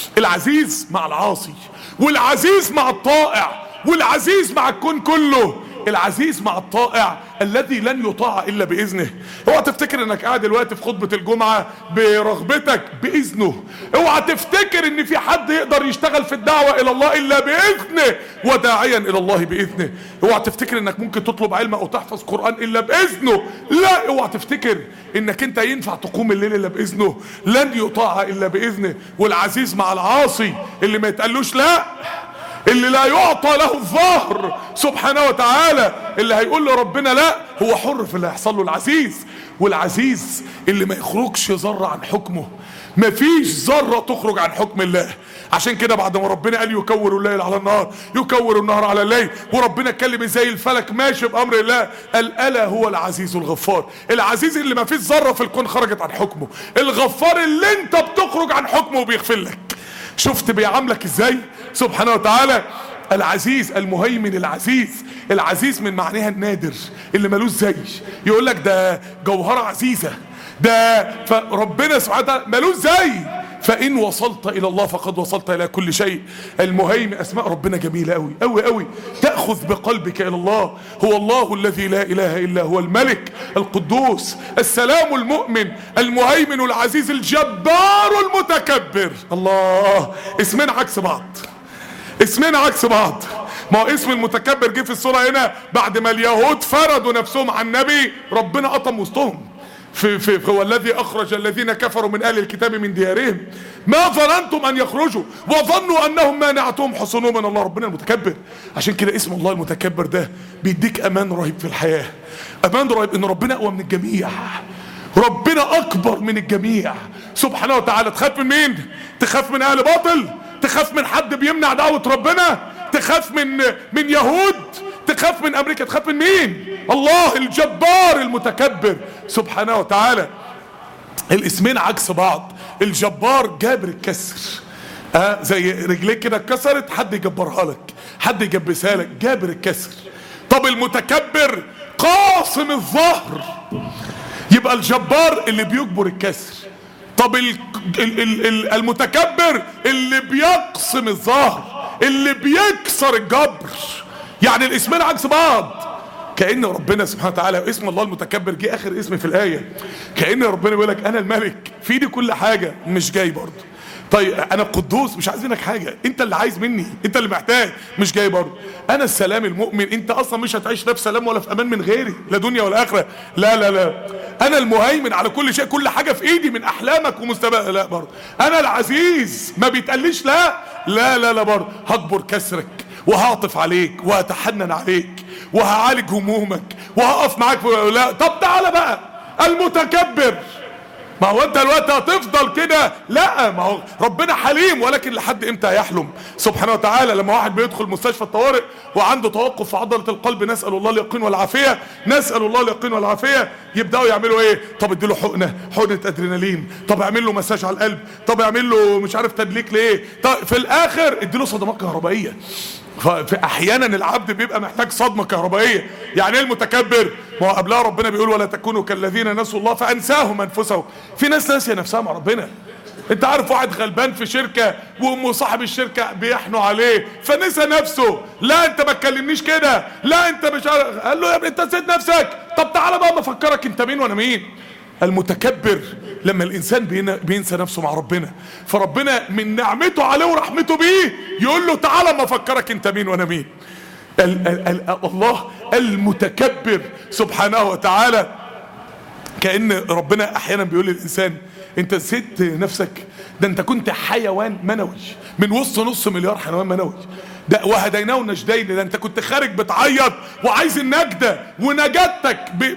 العزيز مع العاصي، والعزيز مع الطائع، والعزيز مع الكون كله. العزيز مع الطائع الذي لن يطاع الا باذنه. اوعى تفتكر انك قاعد دلوقتي في خطبه الجمعه برغبتك، باذنه. اوعى تفتكر ان في حد يقدر يشتغل في الدعوه الى الله الا باذنه، وداعيا الى الله باذنه. اوعى تفتكر انك ممكن تطلب علم او تحفظ قران الا باذنه. لا، اوعى تفتكر انك انت ينفع تقوم الليل الا باذنه. لن يطاع الا باذنه. والعزيز مع العاصي اللي ما يتقالوش لا، اللي لا يعطى له الظهر سبحانه وتعالى، اللي هيقول لربنا لا، هو حر في اللي هيحصل له. العزيز. والعزيز اللي ما يخرجش ذره عن حكمه، مفيش ذره تخرج عن حكم الله. عشان كده بعد ما ربنا قال يكور الليل على النهار، يكور النهار على الليل، وربنا اتكلم ازاي الفلك ماشي بامر الله، قال الا هو العزيز الغفار. العزيز اللي ما فيش ذره في الكون خرجت عن حكمه، الغفار اللي انت بتخرج عن حكمه وبيغفر لك. شفت بيعاملك ازاي سبحانه وتعالى. العزيز المهيمن العزيز. العزيز من معناها النادر اللي ملوش زي. يقول لك ده جوهرة عزيزة، ده فربنا سبحانه وتعالى ملوش زي. فإن وصلت إلى الله فقد وصلت إلى كل شيء. المهيمن. أسماء ربنا جميلة أوي أوي أوي، تأخذ بقلبك إلى الله. هو الله الذي لا إله إلا هو، الملك القدوس السلام المؤمن المهيمن العزيز الجبار المتكبر. الله، اسمين عكس بعض، اسمين عكس بعض. ما هو اسم المتكبر جه في الصورة هنا بعد ما اليهود فردوا نفسهم عن النبي، ربنا قطم وسطهم. هو الذي اخرج الذين كفروا من اهل الكتاب من ديارهم ما ظننتم ان يخرجوا وظنوا انهم مانعتهم حصونهم من الله. ربنا المتكبر. عشان كده اسم الله المتكبر ده بيديك امان رهيب في الحياه، امان رهيب ان ربنا اقوى من الجميع، ربنا اكبر من الجميع سبحانه وتعالى. تخاف من مين؟ تخاف من اهل باطل؟ تخاف من حد بيمنع دعوه ربنا؟ تخاف من يهود؟ تخاف من امريكا؟ تخاف من مين؟ الله الجبار المتكبر سبحانه وتعالى. الاسمين عكس بعض. الجبار جابر الكسر، زي رجليك كده اتكسرت حد يجبرها لك، حد يجبسها لك، جابر الكسر. طب المتكبر قاصم الظهر، يبقى الجبار اللي بيجبر الكسر. طب المتكبر اللي بيقسم الظهر، اللي بيكسر الجبر. يعني الاسمين عكس بعض. كأن ربنا سبحانه وتعالى اسم الله المتكبر جه اخر اسم في الآية، كأن ربنا بيقول لك انا الملك في ايدي كل حاجة، مش جاي برضه. طيب انا القدوس مش عايز منك حاجة، انت اللي عايز مني، انت اللي محتاج، مش جاي برضه. انا السلام المؤمن، انت اصلا مش هتعيش لا في سلام ولا في امان من غيري، لا دنيا ولا اخرة. لا لا لا. انا المهيمن على كل شيء، كل حاجة في ايدي من احلامك ومستقبلك. لا برضه. انا العزيز، ما بيتقاليش لا لا لا لا برضه. هكبر كسرك وهعطف عليك وهتحنن عليك وهعالج همومك وهقف معاك. لا طب تعالى بقى المتكبر. ما هو انت الوقت هتفضل كده؟ لا، ما هو ربنا حليم، ولكن لحد امتى هيحلم سبحانه وتعالى؟ لما واحد بيدخل مستشفى الطوارئ وعنده توقف في عضله القلب، نسال الله اليقين والعافيه، نسال الله اليقين والعافيه، يبداوا يعملوا ايه؟ طب اديله حقنه ادرينالين، طب اعمل له مساج على القلب، طب اعمل له مش عارف تدليك ليه، طب في الاخر اديله صدمات كهربائيه. فاحيانا العبد بيبقى محتاج صدمه كهربائيه. يعني ايه المتكبر؟ ما هو قبلها ربنا بيقول ولا تكونوا كالذين نسوا الله فانساهم انفسهم. في ناس ناسيه نفسها مع ربنا. انت عارف واحد غلبان في شركه وصاحب الشركه بيحنوا عليه فنسى نفسه. لا انت ما تكلمنيش كده، لا انت مش عارف. قال له يا ابني انت نسيت نفسك. طب تعالى بقى ما افكرك انت مين وانا مين. المتكبر لما الانسان بينسى نفسه مع ربنا، فربنا من نعمته عليه ورحمته بيه يقول له تعالى ما افكرك انت مين وانا مين. الله المتكبر سبحانه وتعالى، كأن ربنا احيانا بيقول للانسان انت نسيت نفسك، ده انت كنت حيوان منوي من وسط نص مليار حيوان منوي، ده وهديناه النجدين، ده انت كنت خارج بتعيط وعايز النجدة ونجدتك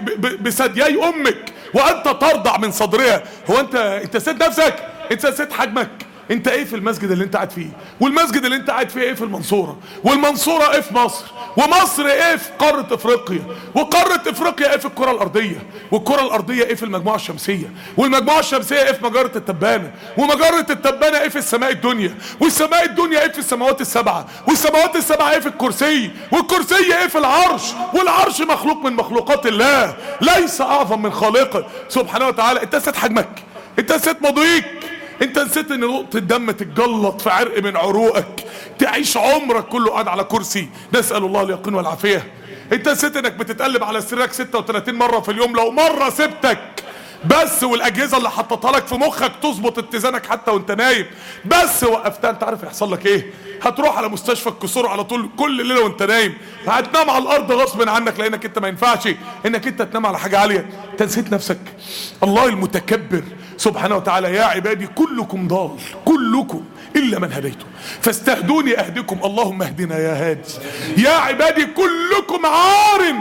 بثديي امك وانت ترضع من صدرها. هو انت نسيت نفسك؟ انت نسيت حجمك؟ انت ايه في المسجد اللي انت قاعد فيه؟ والمسجد اللي انت قاعد فيه ايه في المنصورة؟ والمنصورة ايه في مصر؟ ومصر ايه في قارة افريقيا؟ وقارة افريقيا ايه في الكرة الارضية؟ والكرة الارضية ايه في المجموعة الشمسية؟ والمجموعة الشمسية ايه في مجرة التبانة؟ ومجرة التبانة ايه في السماء الدنيا؟ والسماء الدنيا ايه في السماوات السبعة؟ والسماوات السبعة ايه في الكرسي؟ والكرسي ايه في العرش؟ والعرش مخلوق من مخلوقات الله، ليس اعظم من خالقه سبحانه وتعالى. انت نسيت حجمك، انت نسيت ماضيك، انت نسيت ان نقطة دم تتجلط في عرق من عروقك تعيش عمرك كله قاعد على كرسي، نسأل الله اليقين والعافية. انت نسيت انك بتتقلب على سريرك 36 مرة في اليوم، لو مرة سبتك بس والاجهزة اللي حطتها لك في مخك تظبط اتزانك حتى وانت نايم بس وقفتها، انت عارف يحصل لك ايه؟ هتروح على مستشفى الكسور على طول كل ليلة وانت نايم، هتنام على الارض غصب عنك لانك انت ما ينفعش انك انت تنام على حاجة عالية. انت نسيت نفسك. الله المتكبر سبحانه وتعالى يا عبادي كلكم ضال كلكم إلا من هديته فاستهدوني أهدكم، اللهم اهدنا يا هادي. يا عبادي كلكم عار،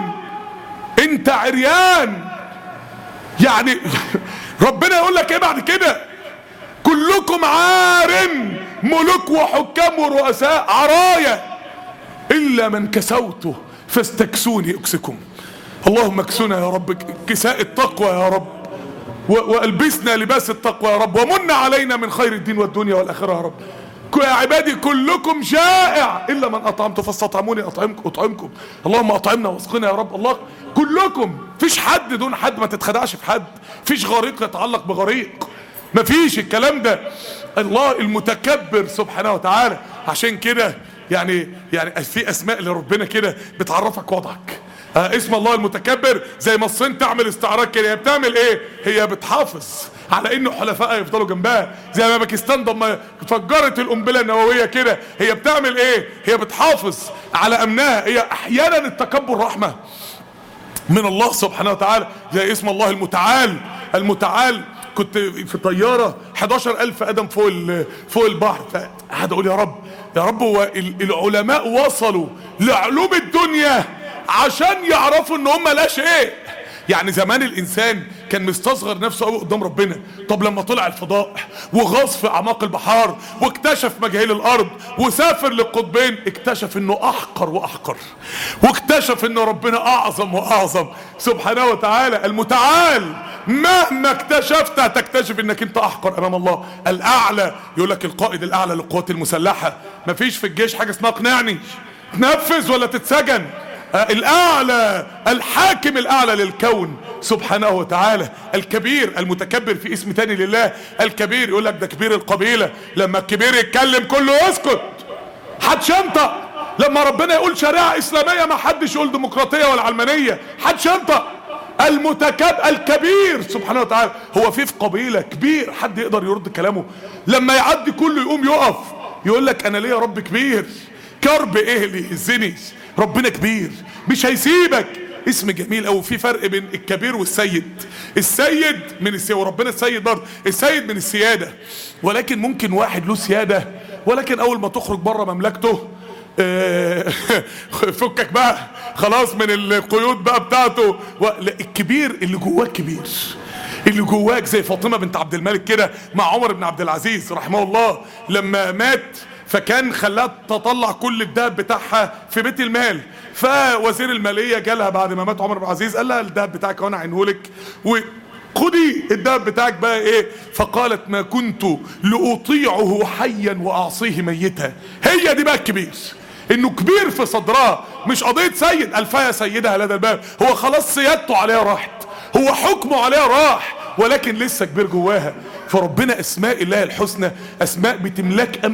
انت عريان. يعني ربنا يقول لك ايه بعد كده؟ كلكم عار، ملوك وحكام ورؤساء عرايا، إلا من كسوته فاستكسوني أكسكم. اللهم اكسونا يا رب كساء التقوى يا رب، والبسنا لباس التقوى يا رب، ومن علينا من خير الدين والدنيا والآخرة يا رب. يا عبادي كلكم جائع إلا من أطعمته فاستطعموني أطعمكم. اللهم أطعمنا واسقنا يا رب. الله كلكم، فيش حد دون حد، ما تتخدعش في حد، فيش غريق يتعلق بغريق، ما فيش الكلام ده. الله المتكبر سبحانه وتعالى. عشان كده يعني في أسماء لربنا كده بتعرفك وضعك. اسم الله المتكبر زي ما الصين تعمل استعراض كده، هي بتعمل ايه؟ هي بتحافظ على انه حلفائها يفضلوا جنبها، زي ما باكستان لما فجرت القنبله النوويه كده، هي بتعمل ايه؟ هي بتحافظ على امنها. هي احيانا التكبر رحمه من الله سبحانه وتعالى، زي اسم الله المتعال. المتعال كنت في طياره 11,000 قدم فوق البحر، فقعد اقول يا رب هو العلماء وصلوا لعلوم الدنيا عشان يعرفوا ان هم لا شيء. يعني زمان الانسان كان مستصغر نفسه قوي قدام ربنا، طب لما طلع الفضاء وغاص في اعماق البحار واكتشف مجاهيل الارض وسافر للقطبين، اكتشف انه احقر واحقر، واكتشف ان ربنا اعظم واعظم سبحانه وتعالى. المتعال مهما اكتشفت هتكتشف انك انت احقر امام الله الاعلى. يقول لك القائد الاعلى للقوات المسلحه، مفيش في الجيش حاجه اسمها اقنعني، تنفذ ولا تتسجن. الاعلى الحاكم الاعلى للكون سبحانه وتعالى. الكبير المتكبر في اسم تاني لله الكبير، يقول لك ده كبير القبيله، لما الكبير يتكلم كله يسكت، حدش ينطق. لما ربنا يقول شريعه اسلاميه ما حدش يقول ديمقراطيه ولا علمانيه، حدش ينطق. الكبير سبحانه وتعالى. هو في قبيله كبير حد يقدر يرد كلامه؟ لما يعدي كله يقوم يقف يقول لك انا ليه يا رب كبير، كرب ايه اللي يهزني؟ ربنا كبير مش هيسيبك. اسم جميل قوي. في فرق بين الكبير والسيد. السيد من السيادة، وربنا السيد برضه، السيد من السيادة. ولكن ممكن واحد له سيادة ولكن اول ما تخرج بره مملكته فكك بقى خلاص من القيود بقى بتاعته. الكبير اللي جواك كبير، اللي جواك زي فاطمة بنت عبد الملك كده مع عمر بن عبد العزيز رحمه الله لما مات، فكان خلاها تطلع كل الذهب بتاعها في بيت المال. فوزير المالية جالها بعد ما مات عمر بن العزيز قال لها الذهب بتاعك وانا عينهولك وخدي الذهب بتاعك بقى ايه. فقالت ما كنت لأطيعه حيا واعصيه ميتا. هي دي بقى الكبير، انه كبير في صدرها، مش قضية سيد الفا يا سيدها لدى الباب، هو خلاص سيادته عليها راحت، هو حكمه عليها راح، ولكن لسه كبير جواها. فربنا اسماء الله الحسنى اسماء بتملاك امل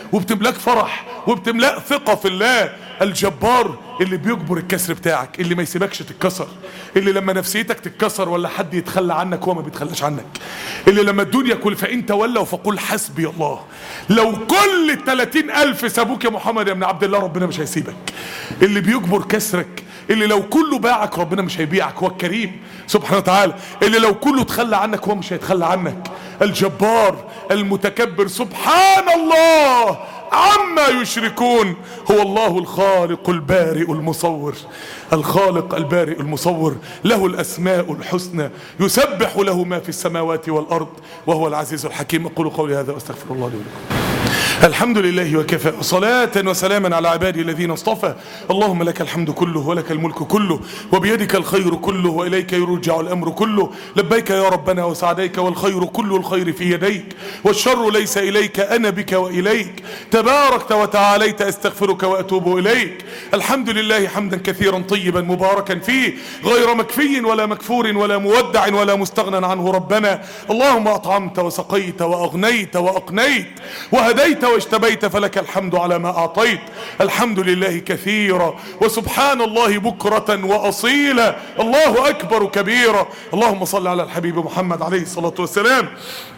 وبتملاك فرح وبتملاك ثقة في الله. الجبار اللي بيجبر الكسر بتاعك، اللي ما يسيبكش تتكسر، اللي لما نفسيتك تتكسر ولا حد يتخلى عنك هو ما بيتخلاش عنك، اللي لما الدنيا كل فإن تولوا فقل حسبي الله. لو كل 30,000 سابوك يا محمد يا ابن عبد الله ربنا مش هيسيبك. اللي بيجبر كسرك، اللي لو كله باعك ربنا مش هيبيعك، هو الكريم سبحانه وتعالى. اللي لو كله تخلى عنك هو مش هيتخلى عنك. الجبار المتكبر سبحان الله عما يشركون، هو الله الخالق البارئ المصور. الخالق البارئ المصور له الأسماء الحسنى، يسبح له ما في السماوات والأرض وهو العزيز الحكيم. أقول قولي هذا واستغفر الله لي ولكم. الحمد لله وكفى، صلاة وسلاما على عبادي الذين اصطفى. اللهم لك الحمد كله ولك الملك كله وبيدك الخير كله وإليك يرجع الأمر كله. لبيك يا ربنا وسعديك والخير كل الخير في يديك والشر ليس إليك أنا بك وإليك. تباركت وتعاليت أستغفرك وأتوب إليك. الحمد لله حمدا كثيرا طيبا مباركا فيه غير مكفي ولا مكفور ولا مودع ولا مستغنى عنه ربنا. اللهم أطعمت وسقيت وأغنيت وأقنيت وهديت واجتبيت فلك الحمد على ما أعطيت. الحمد لله كثيرا وسبحان الله بكرة وأصيلا. الله أكبر كبيرا. اللهم صل على الحبيب محمد عليه الصلاة والسلام.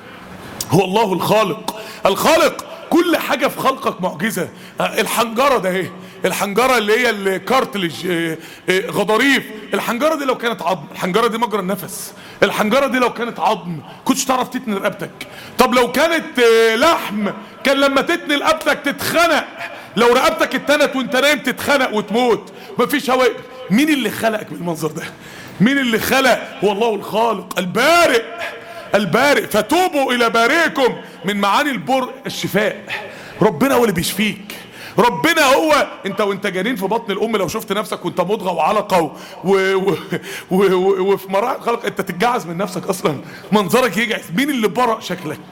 هو الله الخالق. الخالق كل حاجة في خلقك معجزة. الحنجرة ده ايه؟ الحنجرة اللي هي الكارتلج غضاريف. الحنجرة دي لو كانت عظم، الحنجرة دي مجرى النفس. الحنجرة دي لو كانت عظم كنتش تعرف تتني رقبتك. طب لو كانت لحم كان لما تتني رقبتك تتخنق. لو رقبتك اتنت وانت نايم تتخنق وتموت. مفيش هواء. مين اللي خلقك بالمنظر ده؟ مين اللي خلق؟ هو الله الخالق البارئ. البارئ فتوبوا الى بارئكم. من معاني البرء الشفاء. ربنا هو اللي بيشفيك. ربنا هو انت وانت جنين في بطن الام لو شفت نفسك وانت مضغه وعلقه وفي مراحل خلق انت تتجعز من نفسك اصلا. منظرك يجعز. مين اللي برأ شكلك؟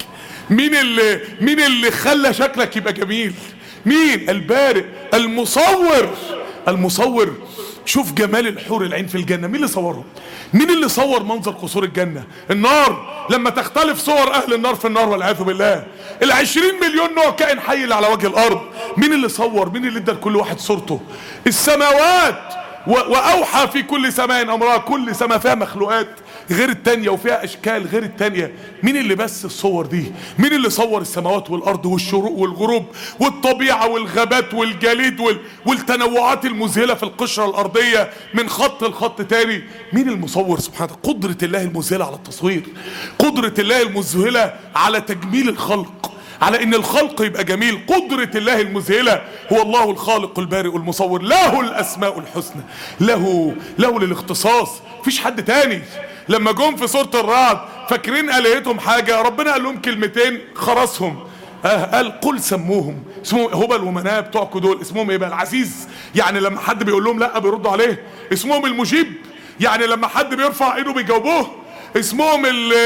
مين اللي خلى شكلك يبقى جميل؟ مين؟ البارئ المصور. المصور. شوف جمال الحور العين في الجنة. مين اللي صورهم؟ مين اللي صور منظر قصور الجنة؟ النار لما تختلف صور اهل النار في النار والعياذ بالله. 20 مليون نوع كائن حي اللي على وجه الارض. مين اللي صور؟ مين اللي ادى لكل واحد صورته؟ السماوات واوحى في كل سماء امرها. كل سماء فيها مخلوقات غير التانية وفيها اشكال غير التانية. مين اللي بس الصور دي؟ مين اللي صور السماوات والارض والشروق والغروب والطبيعة والغابات والجليد والتنوعات المذهلة في القشرة الارضية من خط لخط تاني؟ مين المصور سبحانه؟ قدرة الله المذهلة على التصوير. قدرة الله المذهلة على تجميل الخلق، على ان الخلق يبقى جميل. قدرة الله المذهلة. هو الله الخالق البارئ المصور. له الاسماء الحسنى. له للاختصاص. مفيش حد تاني. لما جم في سورة الرعد فاكرين آلهتهم حاجة، ربنا قال لهم كلمتين خرسهم. قال قل سموهم. اسمهم هبل ومناه بتوعكوا دول اسمهم ايه بقى؟ العزيز يعني لما حد بيقول لهم لا بيردوا عليه. اسمهم المجيب يعني لما حد بيرفع ايده بيجاوبوه. اسمهم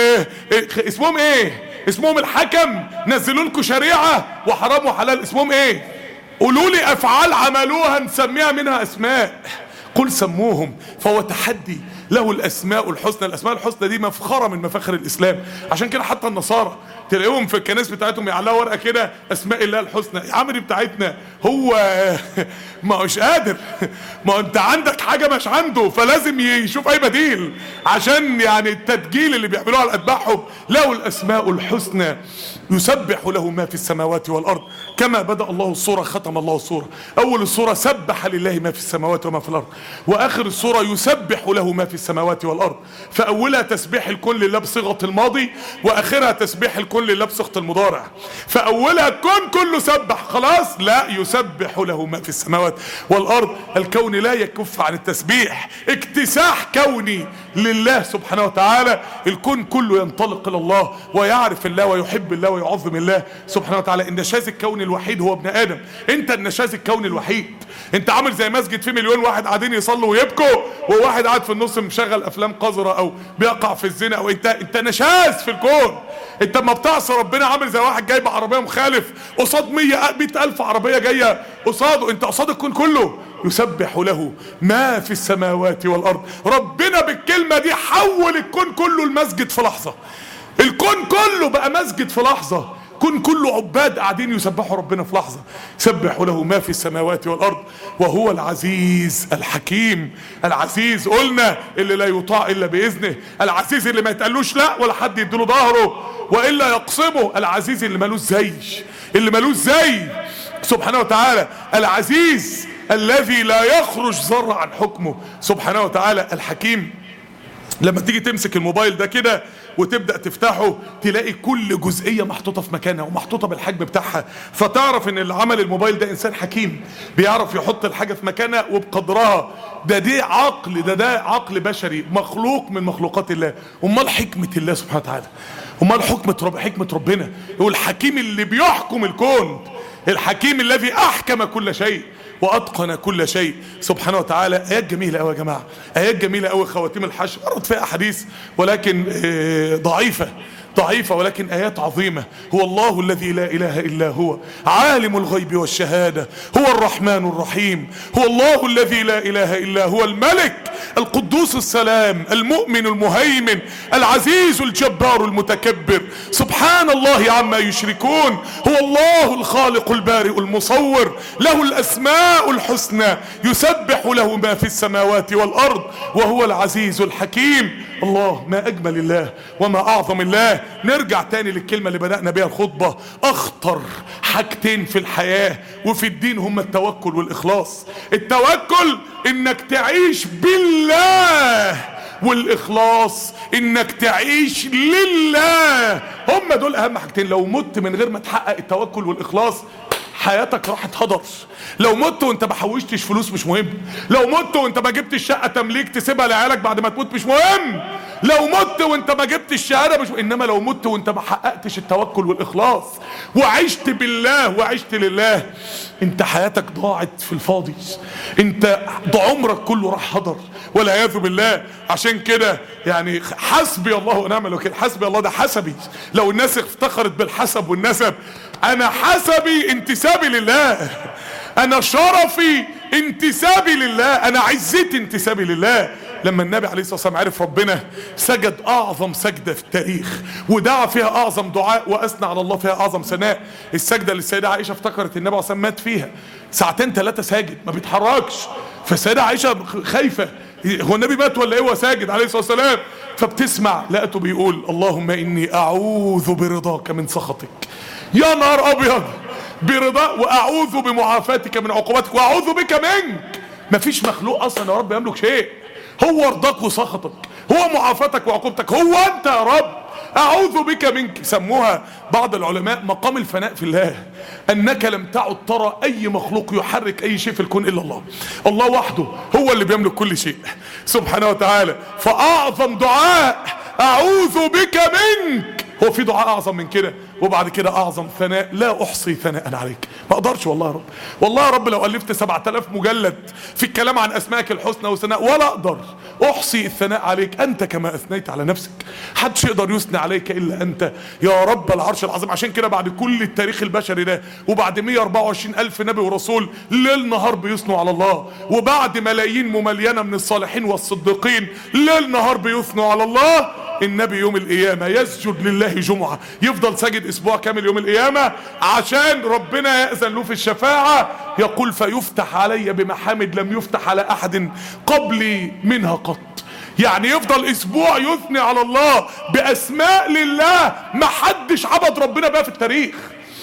اسمهم ايه؟ اسمهم الحكم. نزلوا لكم شريعة وحرام وحلال. اسمهم ايه؟ قولوا لي افعال عملوها نسميها منها اسماء. قل سموهم. فهو تحدي. له الاسماء الحسنى. الاسماء الحسنى دي مفخره من مفاخر الاسلام. عشان كده حتى النصارى تلاقيهم في الكنائس بتاعتهم يعلقوا ورقه كده اسماء الله الحسنى. يا عم دي بتاعتنا. هو ما هوش قادر. ما انت عندك حاجه مش عنده فلازم يشوف اي بديل عشان يعني التدجيل اللي بيعملوه على اتباعهم. له الاسماء الحسنى يسبح له ما في السماوات والارض. كما بدأ الله السوره ختم الله السوره. اول السوره سبح لله ما في السماوات وما في الارض، واخر السوره يسبح له ما في السماوات والارض. فاولها تسبيح الكون لله بصيغه الماضي، واخرها تسبيح الكون لله بصيغه المضارع. فاولها الكون كله سبح خلاص، لا يسبح له ما في السماوات والارض. الكون لا يكف عن التسبيح. اكتساح كوني لله سبحانه وتعالى. الكون كله ينطلق الى الله ويعرف الله ويحب الله ويعظم الله سبحانه وتعالى. النشاز الكوني الوحيد هو ابن ادم. انت النشاز الكوني الوحيد. انت عامل زي مسجد فيه مليون واحد قاعدين يصلوا ويبكوا وواحد قاعد في النص مشغل افلام قذرة او بيقع في الزنا. او انت نشاز في الكون. انت ما بتعصي ربنا عامل زي واحد جايب عربيه مخالف قصاد 100,000 عربيه جايه قصاده. انت قصاد الكون كله. يسبح له ما في السماوات والارض. ربنا بالكلمه دي حول الكون كله المسجد في لحظه. الكون كله بقى مسجد في لحظه. كون كله عباد قاعدين يسبحوا ربنا في لحظة. سبح له ما في السماوات والأرض وهو العزيز الحكيم. العزيز قلنا اللي لا يطاع إلا بإذنه، العزيز اللي ما يتقالوش لا ولا حد يديله ظهره وإلا يقسمه، العزيز اللي ملوش زي، اللي ملوش زي سبحانه وتعالى، العزيز الذي لا يخرج ذرة عن حكمه سبحانه وتعالى، الحكيم. لما تيجي تمسك الموبايل ده كده وتبدأ تفتحه تلاقي كل جزئية محطوطة في مكانها ومحطوطة بالحجم بتاعها، فتعرف ان اللي عمل الموبايل ده انسان حكيم بيعرف يحط الحاجة في مكانها وبقدرها. ده عقل، ده عقل بشري مخلوق من مخلوقات الله. امال حكمة الله سبحانه وتعالى، امال حكمة ربنا. هو الحكيم اللي بيحكم الكون، الحكيم الذي احكم كل شيء واتقن كل شيء سبحانه وتعالى. ايات جميله قوي يا جماعه، ايات جميله قوي. خواتيم الحشر ورد فيها احاديث ولكن ضعيفة ولكن آيات عظيمة. هو الله الذي لا إله إلا هو عالم الغيب والشهادة، هو الرحمن الرحيم. هو الله الذي لا إله إلا هو الملك القدوس السلام المؤمن المهيمن العزيز الجبار المتكبر. سبحان الله عما يشركون. هو الله الخالق البارئ المصور، له الأسماء الحسنى، يسبح له ما في السماوات والأرض وهو العزيز الحكيم. الله، ما أجمل الله وما أعظم الله. نرجع تاني للكلمة اللي بدأنا بها الخطبة. أخطر حاجتين في الحياة وفي الدين هما التوكل والإخلاص. التوكل إنك تعيش بالله، والإخلاص إنك تعيش لله. هما دول أهم حاجتين. لو مت من غير ما تحقق التوكل والإخلاص حياتك راحت هدر. لو مت وانت ما حوشتش فلوس مش مهم، لو مت وانت ما جبتش شقه تمليك تسيبها لعيالك بعد ما تموت مش مهم، لو مت وانت ما جبتش شهاده مش مهم. انما لو مت وانت ما حققتش التوكل والاخلاص وعشت بالله وعشت لله، انت حياتك ضاعت في الفاضي، انت عمرك كله راح هدر والعياذ بالله. عشان كده يعني حسبي الله ونعم الوكيل. حسبي الله ده حسبي. لو الناس افتخرت بالحسب والنسب، انا حسبي انتسابي لله، انا شرفي انتسابي لله، انا عزتي انتسابي لله. لما النبي عليه الصلاة والسلام عرف ربنا سجد اعظم سجدة في التاريخ ودعا فيها اعظم دعاء واثنى على الله فيها اعظم ثناء. السجدة اللي السيدة عائشة افتكرت النبي عليه الصلاة والسلام مات فيها ساعتين 3 ساجد ما بيتحركش، فالسيدة عائشة خايفة هو النبي مات ولا ايه؟ هو ساجد عليه الصلاة والسلام. فبتسمع لقيته بيقول اللهم اني اعوذ برضاك من سخطك. يا نهار ابيض، برضاك واعوذ بمعافاتك من عقوبتك واعوذ بك منك. مفيش مخلوق اصلا يا رب يملك شيء، هو رضاك وسخطك، هو معافاتك وعقوبتك، هو انت يا رب. اعوذ بك منك. سموها بعض العلماء مقام الفناء في الله، انك لم تعد ترى اي مخلوق يحرك اي شيء في الكون الا الله. الله وحده هو اللي بيملك كل شيء سبحانه وتعالى. فاعظم دعاء اعوذ بك منك. هو في دعاء اعظم من كده؟ وبعد كده اعظم ثناء لا احصي ثناء عليك. ما اقدرش والله يا رب، والله يا رب لو الفت 7000 مجلد في الكلام عن اسمائك الحسنى وثناء ولا اقدر احصي الثناء عليك. انت كما اثنيت على نفسك، محدش يقدر يثني عليك الا انت يا رب العرش العظيم. عشان كده بعد كل التاريخ البشري ده وبعد 124 الف نبي ورسول ليل نهار بيثنوا على الله، وبعد ملايين مملينه من الصالحين والصديقين ليل نهار بيثنوا على الله، النبي يوم القيامة يسجد لله جمعة، يفضل ساجد اسبوع كامل يوم القيامة عشان ربنا يأذن له في الشفاعة. يقول فيفتح علي بمحامد لم يفتح على احد قبلي منها قط. يعني يفضل اسبوع يثني على الله باسماء لله ما حدش عبد ربنا بقى في التاريخ،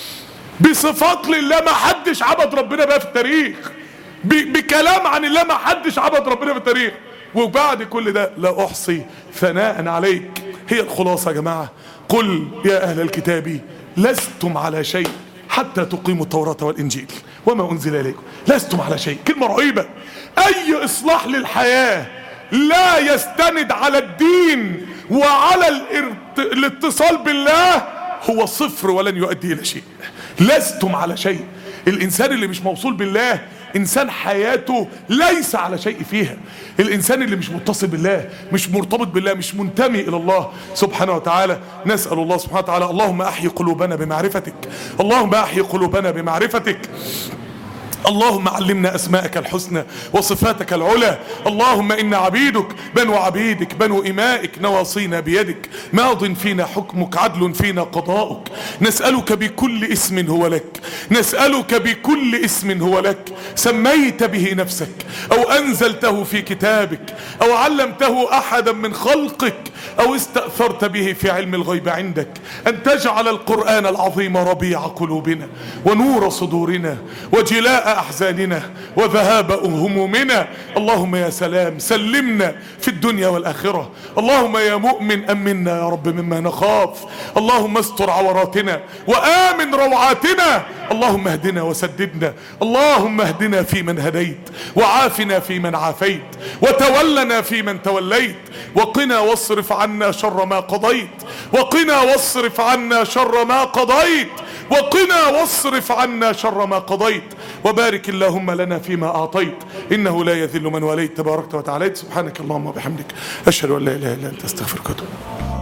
بصفات لله ما حدش عبد ربنا بقى في التاريخ، بكلام عن الله ما حدش عبد ربنا في التاريخ. وبعد كل ده لا احصي ثناء عليك. هي الخلاصة يا جماعة. قل يا اهل الكتاب لستم على شيء حتى تقيموا التوراة والانجيل وما انزل اليكم. لستم على شيء، كلمة رهيبة. اي اصلاح للحياة لا يستند على الدين وعلى الاتصال بالله هو صفر ولن يؤدي الى شيء. لستم على شيء. الانسان اللي مش موصول بالله انسان حياته ليس على شيء فيها. الانسان اللي مش متصل بالله، مش مرتبط بالله، مش منتمي الى الله سبحانه وتعالى. نسأل الله سبحانه وتعالى اللهم احي قلوبنا بمعرفتك، اللهم احي قلوبنا بمعرفتك. اللهم علمنا أسماءك الحسنى وصفاتك العلى. اللهم إنا عبيدك بنو عبيدك بنو إمائك نواصينا بيدك، ماض فينا حكمك، عدل فينا قضاؤك. نسألك بكل اسم هو لك، نسألك بكل اسم هو لك سميت به نفسك أو أنزلته في كتابك أو علمته أحدا من خلقك أو استأثرت به في علم الغيب عندك، أن تجعل القرآن العظيم ربيع قلوبنا ونور صدورنا وجلاء أحزاننا وذهاب همومنا. اللهم يا سلام سلمنا في الدنيا والآخرة. اللهم يا مؤمن أمنا يا رب مما نخاف. اللهم استر عوراتنا وآمن روعاتنا. اللهم اهدنا وسددنا. اللهم اهدنا فيمن هديت، وعافنا فيمن عافيت، وتولنا فيمن توليت، وقنا واصرف عنا شر ما قضيت، وقنا واصرف عنا شر ما قضيت، وقنا واصرف عنا شر ما قضيت. وبارك اللهم لنا فيما أعطيت، إنه لا يذل من وليت تباركت وتعاليت. سبحانك اللهم وبحمدك أشهد أن لا إله إلا أنت أستغفرك وأتوب.